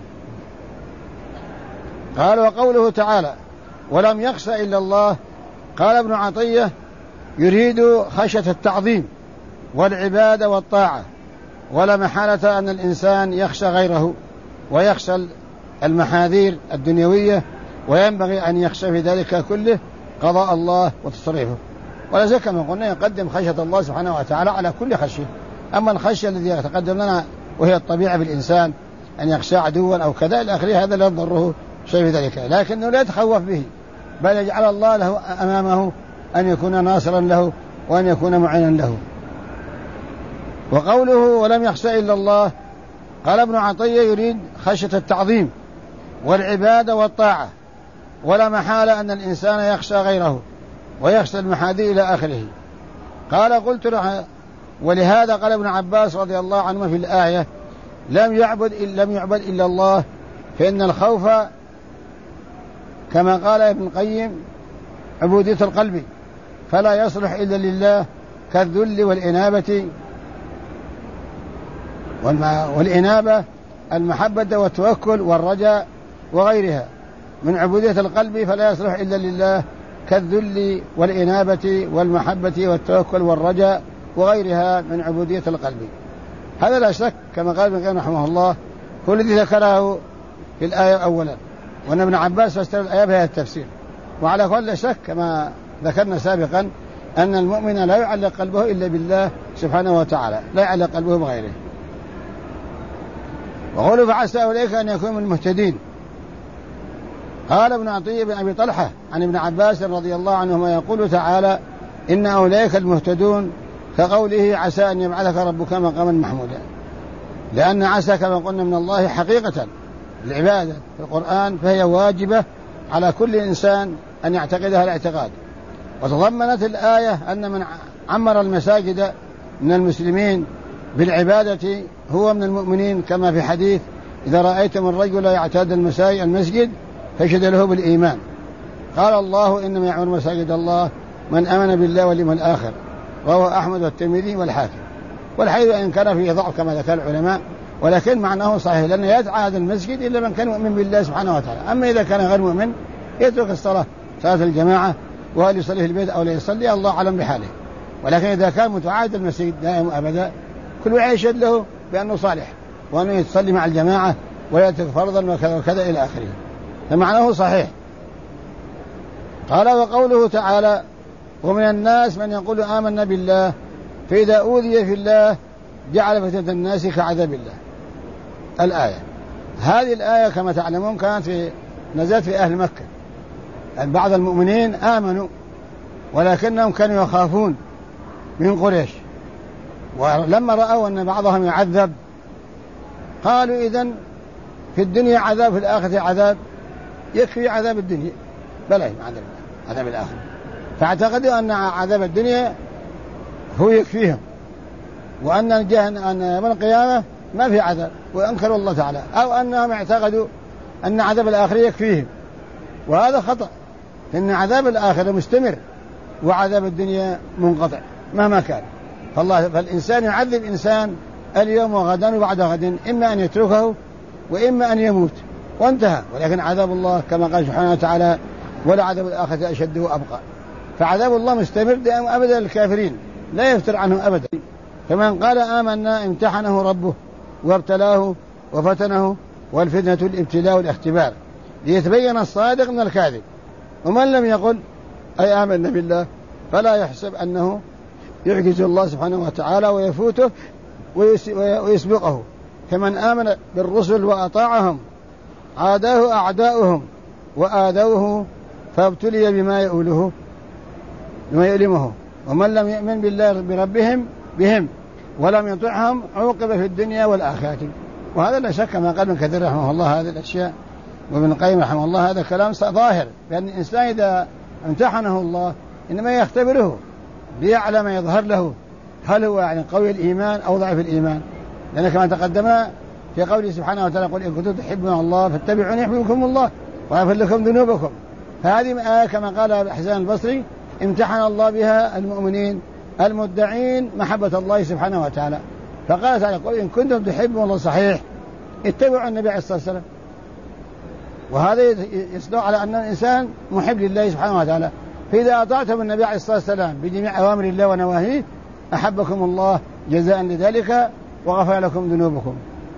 قال وقوله تعالى ولم يخش إلا الله، قال ابن عطية يريد خشية التعظيم والعبادة والطاعة، ولا محالة أن الإنسان يخشى غيره ويخشى المحاذير الدنيوية، وينبغي أن يخشى في ذلك كله قضاء الله وتصريفه. ولا شك كما قلنا يقدم خشية الله سبحانه وتعالى على كل خشية. أما الخشية الذي يتقدم لنا وهي الطبيعة في الإنسان أن يخشى عدوا أو كذا إلى آخره هذا لا يضره شيء في ذلك، لكنه لا يتخوف به، بل يجعل الله له أمامه أن يكون ناصرا له وأن يكون معينا له. وقوله ولم يخشى إلا الله، قال ابن عطية يريد خشية التعظيم والعبادة والطاعة، ولا محالة أن الإنسان يخشى غيره ويخشى المحاذير إلى آخره. قال قلت له ولهذا قال ابن عباس رضي الله عنه في الآية لم يعبد إلا الله، فإن الخوف كما قال ابن القيم عبودية القلب، فلا يصلح إلا لله كالذل والإنابة المحبة والتوكل والرجاء وغيرها من عبودية القلب، فلا يصلح إلا لله كالذل والإنابة والمحبة والتوكل والرجاء وغيرها من عبودية القلب. هذا لا شك كما قال ابن القيم رحمه الله هو الذي ذكره في الآية أولا، وأن ابن عباس فسر الآية بهذا التفسير. وعلى كل شك كما ذكرنا سابقا أن المؤمن لا يعلق قلبه إلا بالله سبحانه وتعالى، لا يعلق قلبه بغيره. وقوله فعسى أولئك أن يكونوا من المهتدين. قال ابن عطية بن أبي طلحة عن ابن عباس رضي الله عنهما يقول تعالى إن أولئك المهتدون كقوله عسى أن يبعثك ربك مقاما محمودا، لأن عسى كما قلنا من الله حقيقة العبادة في القرآن، فهي واجبة على كل إنسان أن يعتقدها الاعتقاد. وتضمنت الآية أن من عمر المساجد من المسلمين بالعبادة هو من المؤمنين، كما في حديث إذا رأيتم الرجل يعتاد المسجد فاشهد له بالإيمان. قال الله إنما يعمر مساجد الله من آمن بالله واليوم الآخر، رواه أحمد والترمذي والحاكم. والحديث إن كان فيه ضعف كما ذكر العلماء، ولكن معناه صحيح، لأن يتعاهد المسجد إلا من كان مؤمن بالله سبحانه وتعالى. أما إذا كان غير مؤمن يترك الصلاة صلاة الجماعة، وهل يصلي في البيت أو لا يصلي الله أعلم بحاله. ولكن إذا كان متعاهد المسجد دائم أبدا كل واحد يشهد له بأنه صالح وأنه يتصلي مع الجماعة ويترك فرضا وكذا وكذا إلى آخره، فمعناه صحيح. قال وقوله تعالى ومن الناس من يقول آمنا بالله فإذا أوذي في الله جعل فتنة الناس كعذاب الله. الآية هذه الآية كما تعلمون كانت نزلت في أهل مكة. بعض المؤمنين آمنوا ولكنهم كانوا يخافون من قريش، ولما رأوا أن بعضهم يعذب قالوا إذن في الدنيا عذاب في الآخرة عذاب، يكفي عذاب الدنيا بلا عذاب الآخرة. فاعتقدوا أن عذاب الدنيا هو يكفيهم، وأن يوم القيامة ما في عذاب، وأنكروا الله تعالى، أو أنهم اعتقدوا أن عذاب الآخرة يكفيهم، وهذا خطأ، لأن عذاب الآخرة مستمر وعذاب الدنيا منقطع مهما كان. فالإنسان يعذب إنسان اليوم وغدا وبعد غد، إما أن يتركه وإما أن يموت وانتهى. ولكن عذاب الله كما قال سبحانه وتعالى ولا عذاب الآخرة أشد وأبقى. فعذاب الله مستمر دائما أبدا للكافرين لا يفتر عنه أبدا. فمن قال آمنا امتحنه ربه وابتلاه وفتنه، والفتنة الابتلاء والاختبار ليتبين الصادق من الكاذب. ومن لم يقل أي آمنا بالله فلا يحسب أنه يعجز الله سبحانه وتعالى ويفوته ويسبقه. كمن آمن بالرسل وأطاعهم عاداه أعداؤهم وآذوه فابتلي بما يؤلمه. ومن لم يؤمن بالله بربهم بهم ولم يطعهم عوقب في الدنيا والآخرة. وهذا لا شك ما قال ابن كثير رحمه الله هذه الأشياء، وابن القيم رحمه الله هذا كلام ظاهر، لأن الإنسان إذا امتحنه الله إنما يختبره ليعلم يظهر له هل هو يعني قوي الإيمان أو ضعيف الإيمان، لأن كما تقدم في قوله سبحانه وتعالى قل إن كنتم تحبون الله فاتبعوني يحببكم الله ويغفر لكم ذنوبكم. فهذه آية كما قال الحسن البصري امتحن الله بها المؤمنين المدعين محبة الله سبحانه وتعالى، فقال تعالى قل إن كنتم تحبون الله صحيح اتبعوا النبي عليه الصلاة والسلام، وهذا يدل على أن الإنسان محب لله سبحانه وتعالى، فإذا أطعتم النبي عليه الصلاة والسلام بجميع أوامر الله ونواهيه أحبكم الله جزاء لذلك وغفر لكم ذنوبكم.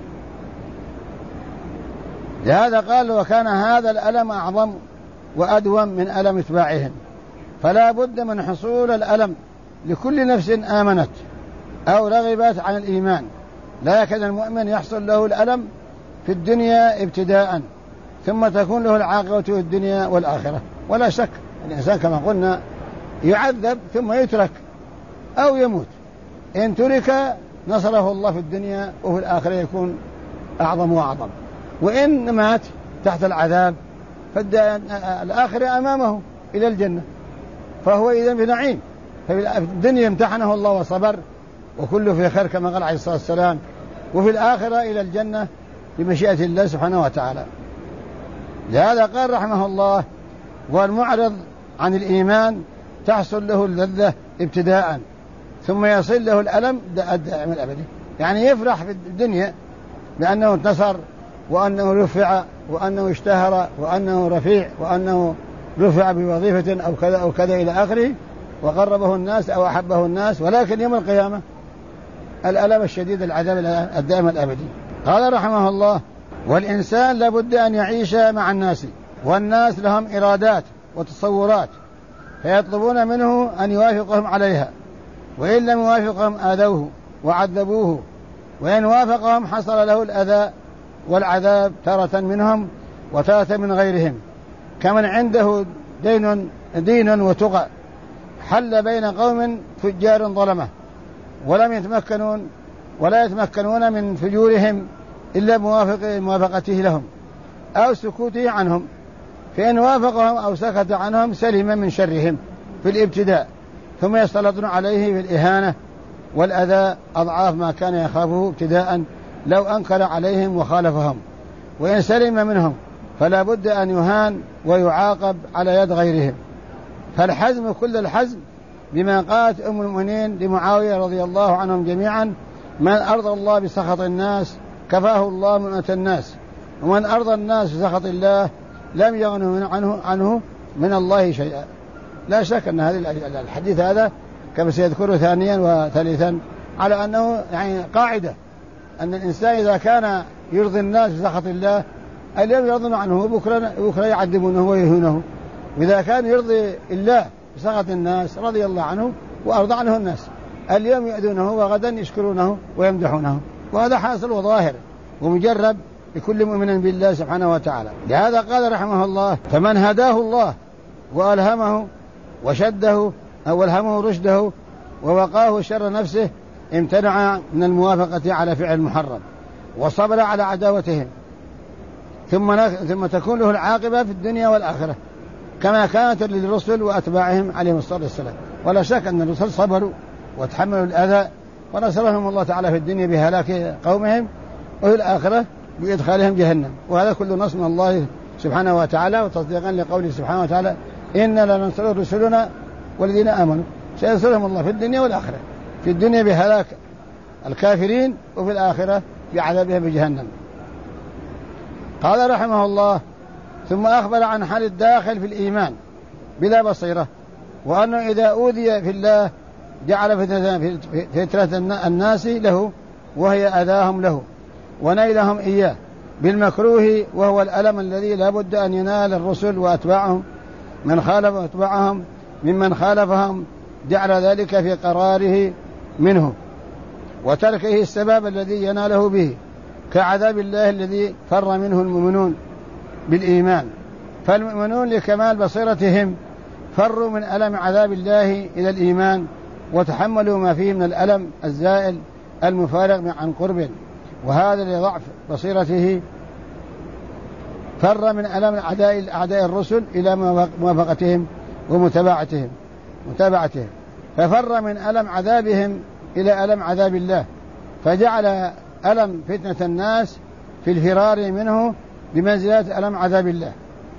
لهذا قال وكان هذا الألم أعظم وأدوم من ألم اتباعهم، فلا بد من حصول الألم لكل نفس آمنت أو رغبت عن الإيمان. لا يكاد المؤمن يحصل له الألم في الدنيا ابتداء ثم تكون له العاقبة في الدنيا والآخرة. ولا شك الإنسان كما قلنا يعذب ثم يترك أو يموت، إن ترك نصره الله في الدنيا وفي الآخرة يكون أعظم وأعظم، وإن مات تحت العذاب فالآخرة أمامه إلى الجنة، فهو إذن في نعيم. ففي الدنيا امتحنه الله وصبر وكله في خير كما قال عليه الصلاة والسلام، وفي الآخرة إلى الجنة بمشيئة الله سبحانه وتعالى. لهذا قال رحمه الله والمعرض عن الإيمان تحصل له اللذة ابتداء ثم يصل له الألم الدائم الأبدي، يعني يفرح في الدنيا بأنه انتصر وأنه رفع وأنه اشتهر وأنه رفيع وأنه رفع بوظيفة أو كذا أو كذا إلى آخره وقربه الناس أو أحبه الناس، ولكن يوم القيامة الألم الشديد العذاب الدائم الأبدي. قال رحمه الله والإنسان لابد أن يعيش مع الناس، والناس لهم إرادات وتصورات فيطلبون منه أن يوافقهم عليها، وإن لم يوافقهم آذوه وعذبوه، وإن وافقهم حصل له الأذى والعذاب تارة منهم وتارة من غيرهم، كمن عنده دين وتقى حل بين قوم فجار ظلمه ولا يتمكنون من فجورهم إلا موافقته لهم أو سكوته عنهم، فإن وافقهم أو سكت عنهم سلم من شرهم في الابتداء، ثم يسلطون عليه بالإهانة والأذى أضعاف ما كان يخافه ابتداء لو أنكر عليهم وخالفهم. وإن سلم منهم فلا بد أن يهان ويعاقب على يد غيرهم. فالحزم كل الحزم بما قالت أم المؤمنين لمعاوية رضي الله عنهم جميعا من أرضى الله بسخط الناس كفاه الله منة الناس، ومن أرضى الناس بسخط الله لم يغنوا عنه من الله شيئا. لا شك أن هذا الحديث هذا كما سيذكره ثانيا وثالثا على أنه يعني قاعدة أن الإنسان إذا كان يرضي الناس بسخط الله اليوم يرضون عنه وبكرة يعذبونه ويهونه، وإذا كان يرضي الله بسخط الناس رضي الله عنه وأرضى عنه الناس، اليوم يؤذونه وغدا يشكرونه ويمدحونه، وهذا حاصل وظاهر ومجرب لكل مؤمن بالله سبحانه وتعالى. لهذا قال رحمه الله فمن هداه الله وألهمه وشده أو ألهمه رشده ووقاه شر نفسه امتنع من الموافقة على فعل المحرم وصبر على عداوتهم، ثم تكون له العاقبة في الدنيا والآخرة كما كانت للرسل وأتباعهم عليهم الصلاة والسلام. ولا شك أن الرسل صبروا وتحملوا الأذى ونصرهم الله تعالى في الدنيا بهلاك قومهم وفي الآخرة بإدخالهم جهنم، وهذا كله نصر من الله سبحانه وتعالى وتصديقا لقوله سبحانه وتعالى إنا لننصر رسلنا والذين آمنوا، سينصرهم الله في الدنيا والآخرة، في الدنيا بهلاك الكافرين وفي الآخرة بعذابهم بجهنم. قال رحمه الله ثم أخبر عن حال الداخل في الإيمان بلا بصيرة، وأنه إذا أوذي في الله جعل فتنة الناس له وهي أذاهم له ونيلهم إياه بالمكروه، وهو الألم الذي لا بد أن ينال الرسل وأتباعهم من خالف أتباعهم ممن خالفهم، جعل ذلك في قراره منه وتركه السبب الذي يناله به، كعذاب الله الذي فر منه المؤمنون بالإيمان. فالمؤمنون لكمال بصيرتهم فروا من ألم عذاب الله إلى الإيمان وتحملوا ما فيه من الألم الزائل المفارق عن قرب، وهذا لضعف بصيرته فر من ألم أعداء الرسل إلى موافقتهم ومتابعتهم ففر من ألم عذابهم إلى ألم عذاب الله، فجعل ألم فتنة الناس في الفرار منه بمنزلة ألم عذاب الله،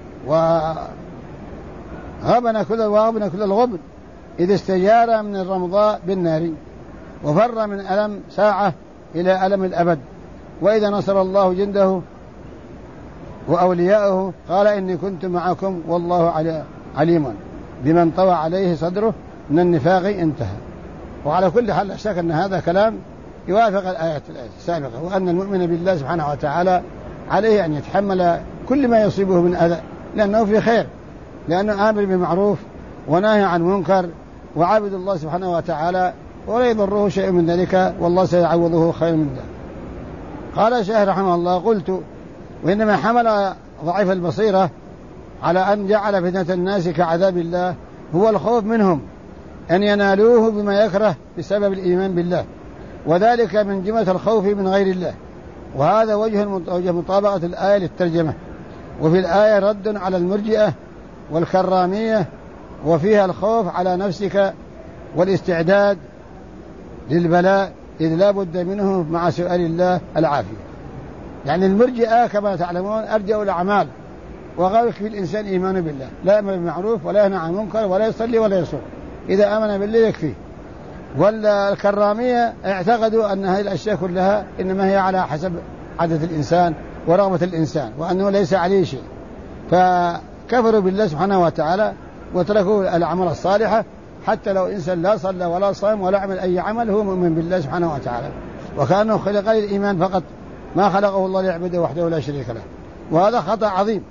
وغبن كل الغبن إذا استجار من الرمضاء بالنار، وفر من ألم ساعة إلى ألم الأبد. وإذا نصر الله جنده وأولياءه قال إني كنت معكم والله عليم بمن طوى عليه صدره من النفاق انتهى. وعلى كل حال لا شك أن هذا كلام يوافق الآيات السابقة، وأن المؤمن بالله سبحانه وتعالى عليه أن يتحمل كل ما يصيبه من أذى، لأنه في خير، لأنه آمر بالمعروف وناهي عن منكر وعابد الله سبحانه وتعالى، ولا يضره شيء من ذلك، والله سيعوضه خير من ذلك. قال الشيخ رحمه الله: قلت: وإنما حمل ضعيف البصيرة على أن جعل فتنة الناس كعذاب الله هو الخوف منهم أن ينالوه بما يكره بسبب الإيمان بالله، وذلك من جملة الخوف من غير الله. وهذا وجه مطابقة الآية للترجمة. وفي الآية رد على المرجئة والكرامية، وفيها الخوف على نفسك والاستعداد للبلاء إذ لا بد منه مع سؤال الله العافية. يعني المرجئة كما تعلمون أرجأوا الأعمال، وغير في الإنسان إيمان بالله، لا يأمر بالمعروف ولا ينهى عن المنكر ولا يصلي ولا يصوم، إذا آمن بالله يكفيه. والكرامية اعتقدوا أن هذه الأشياء كلها إنما هي على حسب عادة الإنسان ورغبة الإنسان، وأنه ليس عليه شيء، فكفروا بالله سبحانه وتعالى وتركوا الأعمال الصالحة، حتى لو إنسان لا صلى ولا صام ولا عمل أي عمل هو مؤمن بالله سبحانه وتعالى، وكأنه خلق للإيمان فقط، ما خلقه الله ليعبده وحده لا شريك له، وهذا خطأ عظيم.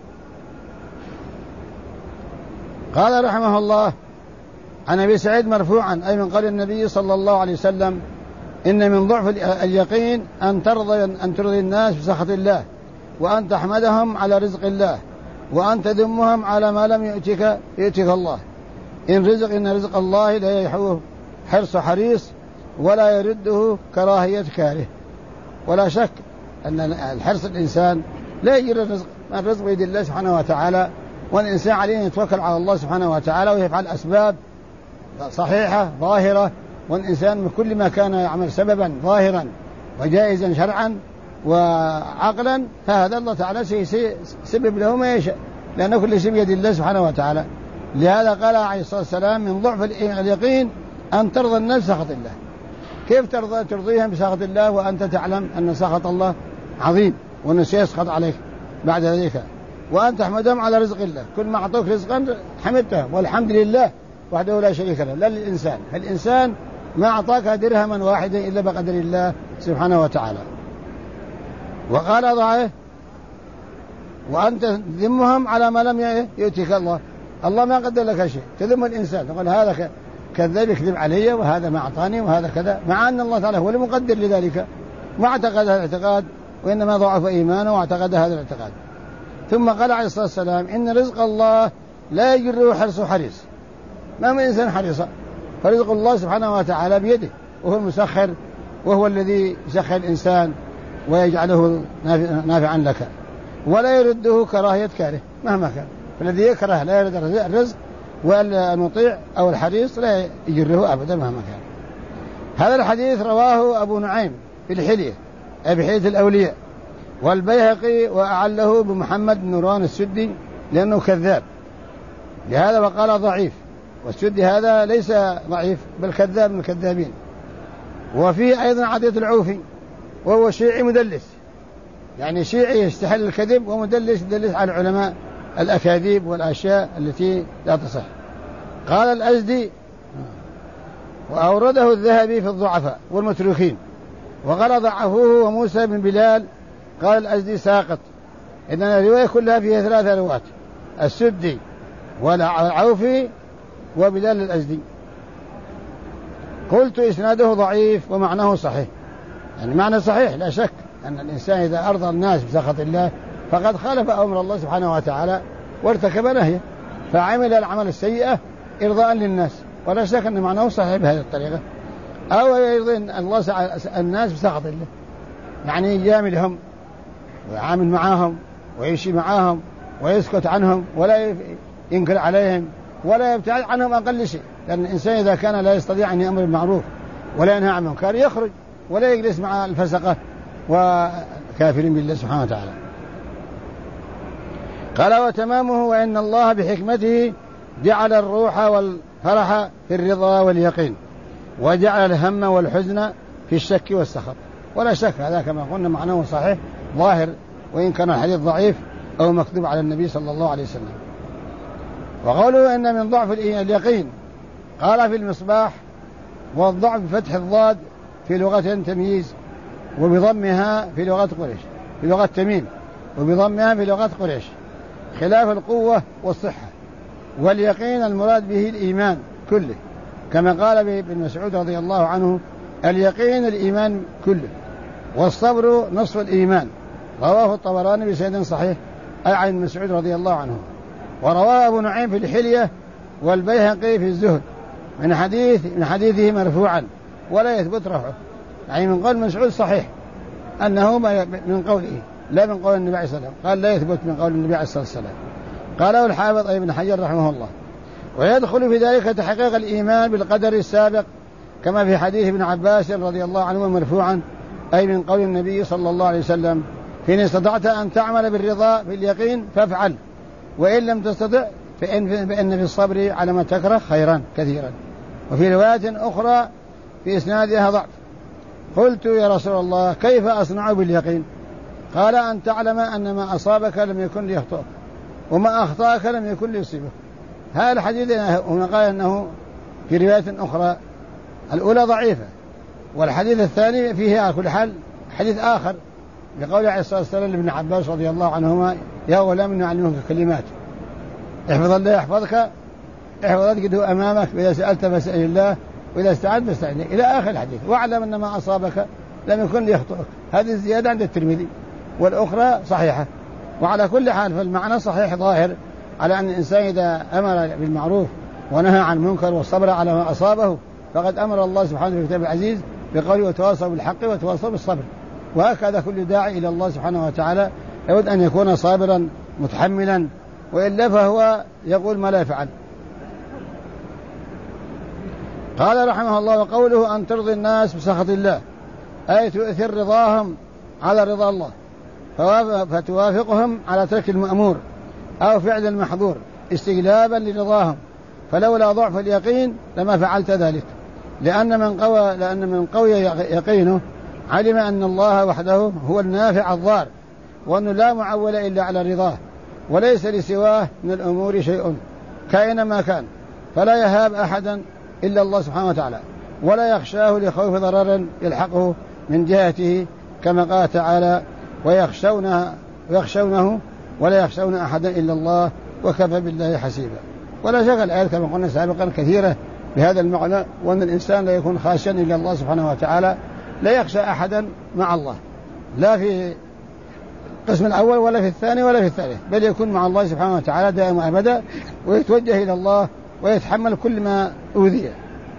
قال رحمه الله: عن أبي سعيد مرفوعا، أي من قول النبي صلى الله عليه وسلم: إن من ضعف اليقين أن ترضي الناس بسخط الله، وأن تحمدهم على رزق الله، وأن تذمهم على ما لم يؤتك الله. إن رزق الله لا يحوه حرص حريص ولا يرده كراهية كاره. ولا شك أن الحرص الإنسان لا يجري الرزق بيد الله سبحانه وتعالى، والإنسان عليه أن يتوكل على الله سبحانه وتعالى ويفعل أسباب صحيحة ظاهرة، والإنسان من كل ما كان يعمل سببا ظاهرا وجائزا شرعا وعقلا، فهذا الله تعالى سبب له ما يشاء، لأن كل شيء بيد الله سبحانه وتعالى. لهذا قال عليه الصلاة والسلام: من ضعف اليقين أن ترضى الناس بسخط الله. كيف ترضيهم بسخط الله وأنت تعلم أن سخط الله عظيم وأنه سيسخط عليك بعد ذلك؟ وأن تحمدهم على رزق الله، كل ما أعطوك رزقا حمدته، والحمد لله وحده لا شريك له. لا للإنسان، الإنسان ما أعطاك درهما واحدا إلا بقدر الله سبحانه وتعالى. وقال ضعيف: وأن تذمهم على ما لم يؤتك الله. الله ما قدر لك شيء، تذم الإنسان، تقول هذا كذب يكذب علي، وهذا ما أعطاني، وهذا كذا، مع أن الله تعالى هو المقدر لذلك، ما اعتقد هذا الاعتقاد، وإنما ضعف إيمانه واعتقد هذا الاعتقاد. ثم قال عليه الصلاة والسلام: إن رزق الله لا يجره حرص حريص. ما من إنسان حريصا، فرزق الله سبحانه وتعالى بيده، وهو المسخر، وهو الذي يسخر الإنسان ويجعله نافعا لك، ولا يرده كراهية كاره مهما كان. فالذي يكره لا يرد الرزق، والمطيع أو الحريص لا يجره أبدا مهما كان. هذا الحديث رواه أبو نعيم في الحلية، أبي حلية الأولياء، والبيهقي وأعله بمحمد بن نوران السدي لأنه كذاب، لهذا وقال ضعيف. والسدي هذا ليس ضعيف بل كذاب من الكذابين. وفيه أيضا عطية العوفي، وهو شيعي مدلس، يعني شيعي يستحل الكذب، ومدلس يدلس على العلماء الأكاذيب والأشياء التي لا تصح. قال الأزدي: وأورده الذهبي في الضعفاء والمتروكين، وقال ضعفوه وموسى بن بلال. قال الأزدي: ساقط، إن الرواية كلها فيها 3 رواة: السدي والعوفي وبلال الأزدي. قلت: إسناده ضعيف ومعناه صحيح. يعني معنى صحيح لا شك، أن الإنسان إذا أرضى الناس بسخط الله فقد خالف أمر الله سبحانه وتعالى وارتكب نهيه، فعمل العمل السيئة إرضاء للناس، ولا شك أن معناه صحيح بهذه الطريقة، أو يرضي الله الناس بسخط الله. يعني يجاملهم ويعامل معهم ويمشي معهم ويسكت عنهم ولا ينكر عليهم ولا يبتعد عنهم أقل شيء، لأن الإنسان إذا كان لا يستطيع أن يأمر بالمعروف ولا ينهى عن المنكر يخرج ولا يجلس مع الفسقة وكافرين بالله سبحانه وتعالى. قال وتمامه وإن الله بحكمته جعل الروح والفرح في الرضا واليقين، وجعل الهم والحزن في الشك والسخط. ولا شك هذا كما قلنا معناه صحيح ظاهر، وإن كان الحديث ضعيف أو مكذوب على النبي صلى الله عليه وسلم. وقوله إن من ضعف اليقين قال في المصباح: والضعف بفتح الضاد في لغة تمييز وبضمها في لغة قريش، في لغة تميم وبضمها في لغة قريش، خلاف القوة والصحة. واليقين المراد به الإيمان كله، كما قال ابن مسعود رضي الله عنه: اليقين الإيمان كله، والصبر نصف الإيمان. رواه الطبراني بسند صحيح أي عن مسعود رضي الله عنه. ورواه أبو نعيم في الحلية والبيهقي في الزهد من حديثه مرفوعا ولا يثبت رفعه، يعني من قول مسعود صحيح أنه من قوله لا من قول النبي عليه الصلاة والسلام، قال لا يثبت من قول النبي عليه الصلاة والسلام. قاله الحافظ ابن حجر رحمه الله. ويدخل في ذلك تحقيق الإيمان بالقدر السابق، كما في حديث ابن عباس رضي الله عنه مرفوعا أي من قول النبي صلى الله عليه وسلم: فإن استطعت أن تعمل بالرضا في اليقين فافعل، وإن لم تستطع فإن في الصبر على ما تكره خيرا كثيرا. وفي رواية أخرى في إسنادها ضعف. قلت يا رسول الله كيف أصنع باليقين؟ قال: أن تعلم أن ما أصابك لم يكن ليخطئك وما أخطأك لم يكن ليصيبك. هذا الحديث هنا قال أنه في رواية أخرى الأولى ضعيفة، والحديث الثاني فيه على كل حال حديث آخر بقول عليه الصلاة والسلام لابن عباس رضي الله عنهما: يا غلام إني أعلمك كلمات احفظ الله يحفظك، احفظ تجده أمامك، وإذا سألت فاسأل الله، وإذا استعنت فاستعن، إلى آخر الحديث. واعلم أن ما أصابك لم يكن ليخطئك. هذه الزيادة عند الترمذي والأخرى صحيحة. وعلى كل حال فالمعنى صحيح ظاهر على أن الإنسان إذا أمر بالمعروف ونهى عن المنكر والصبر على ما أصابه فقد أمر الله سبحانه في كتابه العزيز بقوله: وتواصوا بالحق وتواصوا بالصبر. وهكذا كل داعي إلى الله سبحانه وتعالى يود أن يكون صابرا متحملا، وإلا فهو يقول ما لا يفعل. قال رحمه الله: وقوله أن ترضي الناس بسخط الله أي تؤثر رضاهم على رضا الله، فتوافقهم على ترك المأمور أو فعل المحظور استجلابا لرضاهم، فلولا ضعف اليقين لما فعلت ذلك. لأن من قوي يقينه علم أن الله وحده هو النافع الضار، وأنه لا معول إلا على رضاه، وليس لسواه من الأمور شيء كائن ما كان، فلا يهاب أحدا إلا الله سبحانه وتعالى، ولا يخشاه لخوف ضرر يلحقه من جهته، كما قال تعالى: ويخشونه ولا يخشون أحدا إلا الله وكفى بالله حسيبا. ولا شك الآية كما قلنا سابقا كثيرة بهذا المعنى، وأن الإنسان لا يكون خاشيا إلا الله سبحانه وتعالى، لا يخشى أحدا مع الله، لا في القسم الأول ولا في الثاني ولا في الثالث، بل يكون مع الله سبحانه وتعالى دائما أبدا، ويتوجه إلى الله ويتحمل كل ما أوذيه.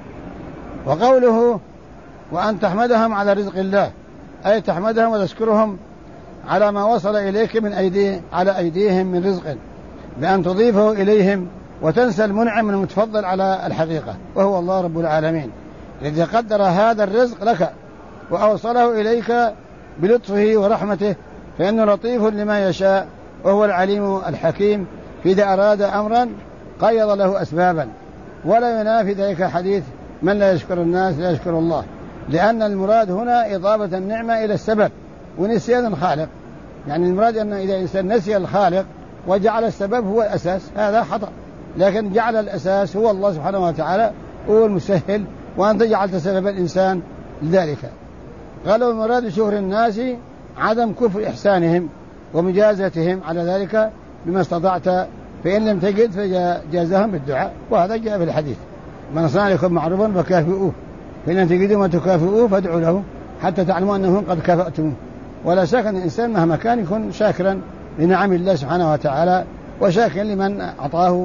وقوله: وأن تحمدهم على رزق الله أي تحمدهم وتشكرهم على ما وصل إليك على أيديهم من رزق، بأن تضيفه إليهم وتنسى المنعم المتفضل على الحقيقة، وهو الله رب العالمين الذي قدر هذا الرزق لك وأوصله إليك بلطفه ورحمته، فإنه لطيف لما يشاء، وهو العليم الحكيم، إذا أراد أمرا قيض له أسبابا. ولا ينافي ذلك حديث: من لا يشكر الناس لا يشكر الله، لأن المراد هنا إضافة النعمة إلى السبب ونسيان الخالق. يعني المراد أن إذا إنسان نسي الخالق وجعل السبب هو الأساس هذا خطأ، لكن جعل الأساس هو الله سبحانه وتعالى هو المسهل، وأنت جعلت سبب الإنسان لذلك. قالوا المراد شكر الناس عدم كفر إحسانهم ومجازتهم على ذلك بما استطعت، فإن لم تجد فجازهم بالدعاء، وهذا جاء في الحديث: من صنع لكم معروفا فكافئوه، فإن لم تجدوا ما تكافئوه فادعوا له حتى تعلموا أنهم قد كافأتموه. ولا شك أن الإنسان مهما كان يكون شاكرا لنعم الله سبحانه وتعالى، وشاكرا لمن أعطاه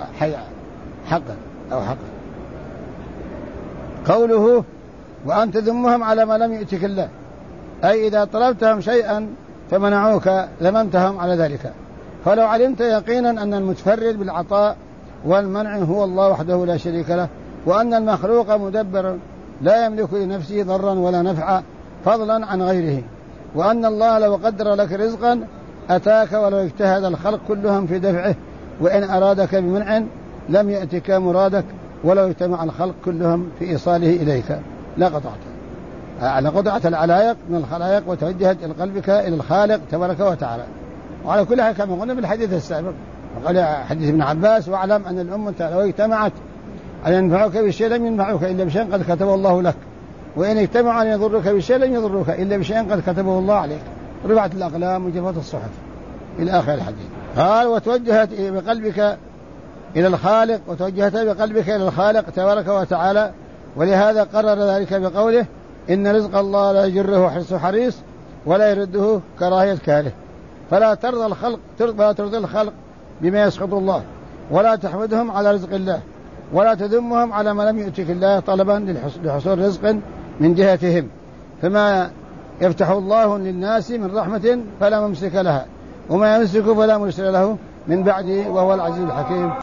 حقا. قوله: وأن تذمهم على ما لم يؤتك الله أي إذا طلبتهم شيئا فمنعوك لممتهم على ذلك. فلو علمت يقينا أن المتفرد بالعطاء والمنع هو الله وحده لا شريك له، وأن المخلوق مدبر لا يملك لنفسه ضرا ولا نفعا فضلا عن غيره، وأن الله لو قدر لك رزقا أتاك ولو اجتهد الخلق كلهم في دفعه، وإن أرادك بمنع لم يأتك مرادك ولو اجتمع الخلق كلهم في إيصاله إليك لقطعت العلائق من الخلائق وتوجهت قلبك إلى الخالق تبارك وتعالى. وعلى كل حال كما قلنا بالحديث السابق وقال حديث ابن عباس: واعلم أن الأمة لو اجتمعت أن ينفعوك بشيء لم ينفعوك إلا بشيء قد كتبه الله لك، وإن اجتمعوا أن يضروك بشيء لم يضروك إلا بشيء قد كتبه الله عليك، رفعت الأقلام وجفت الصحف إلى آخر الحديث. قال: وتوجهت بقلبك إلى الخالق، وتوجهت بقلبك إلى الخالق تبارك وتعالى، ولهذا قرر ذلك بقوله: إن رزق الله لا يجره حرص حريص ولا يرده كراهية كاره. فلا ترضى الخلق بما يسخط الله، ولا تحمدهم على رزق الله، ولا تذمهم على ما لم يؤتك الله طلبا لحصول رزق من جهتهم. فما يفتح الله للناس من رحمة فلا ممسك لها، وما يمسك فلا مرسل له من بعده، وهو العزيز الحكيم.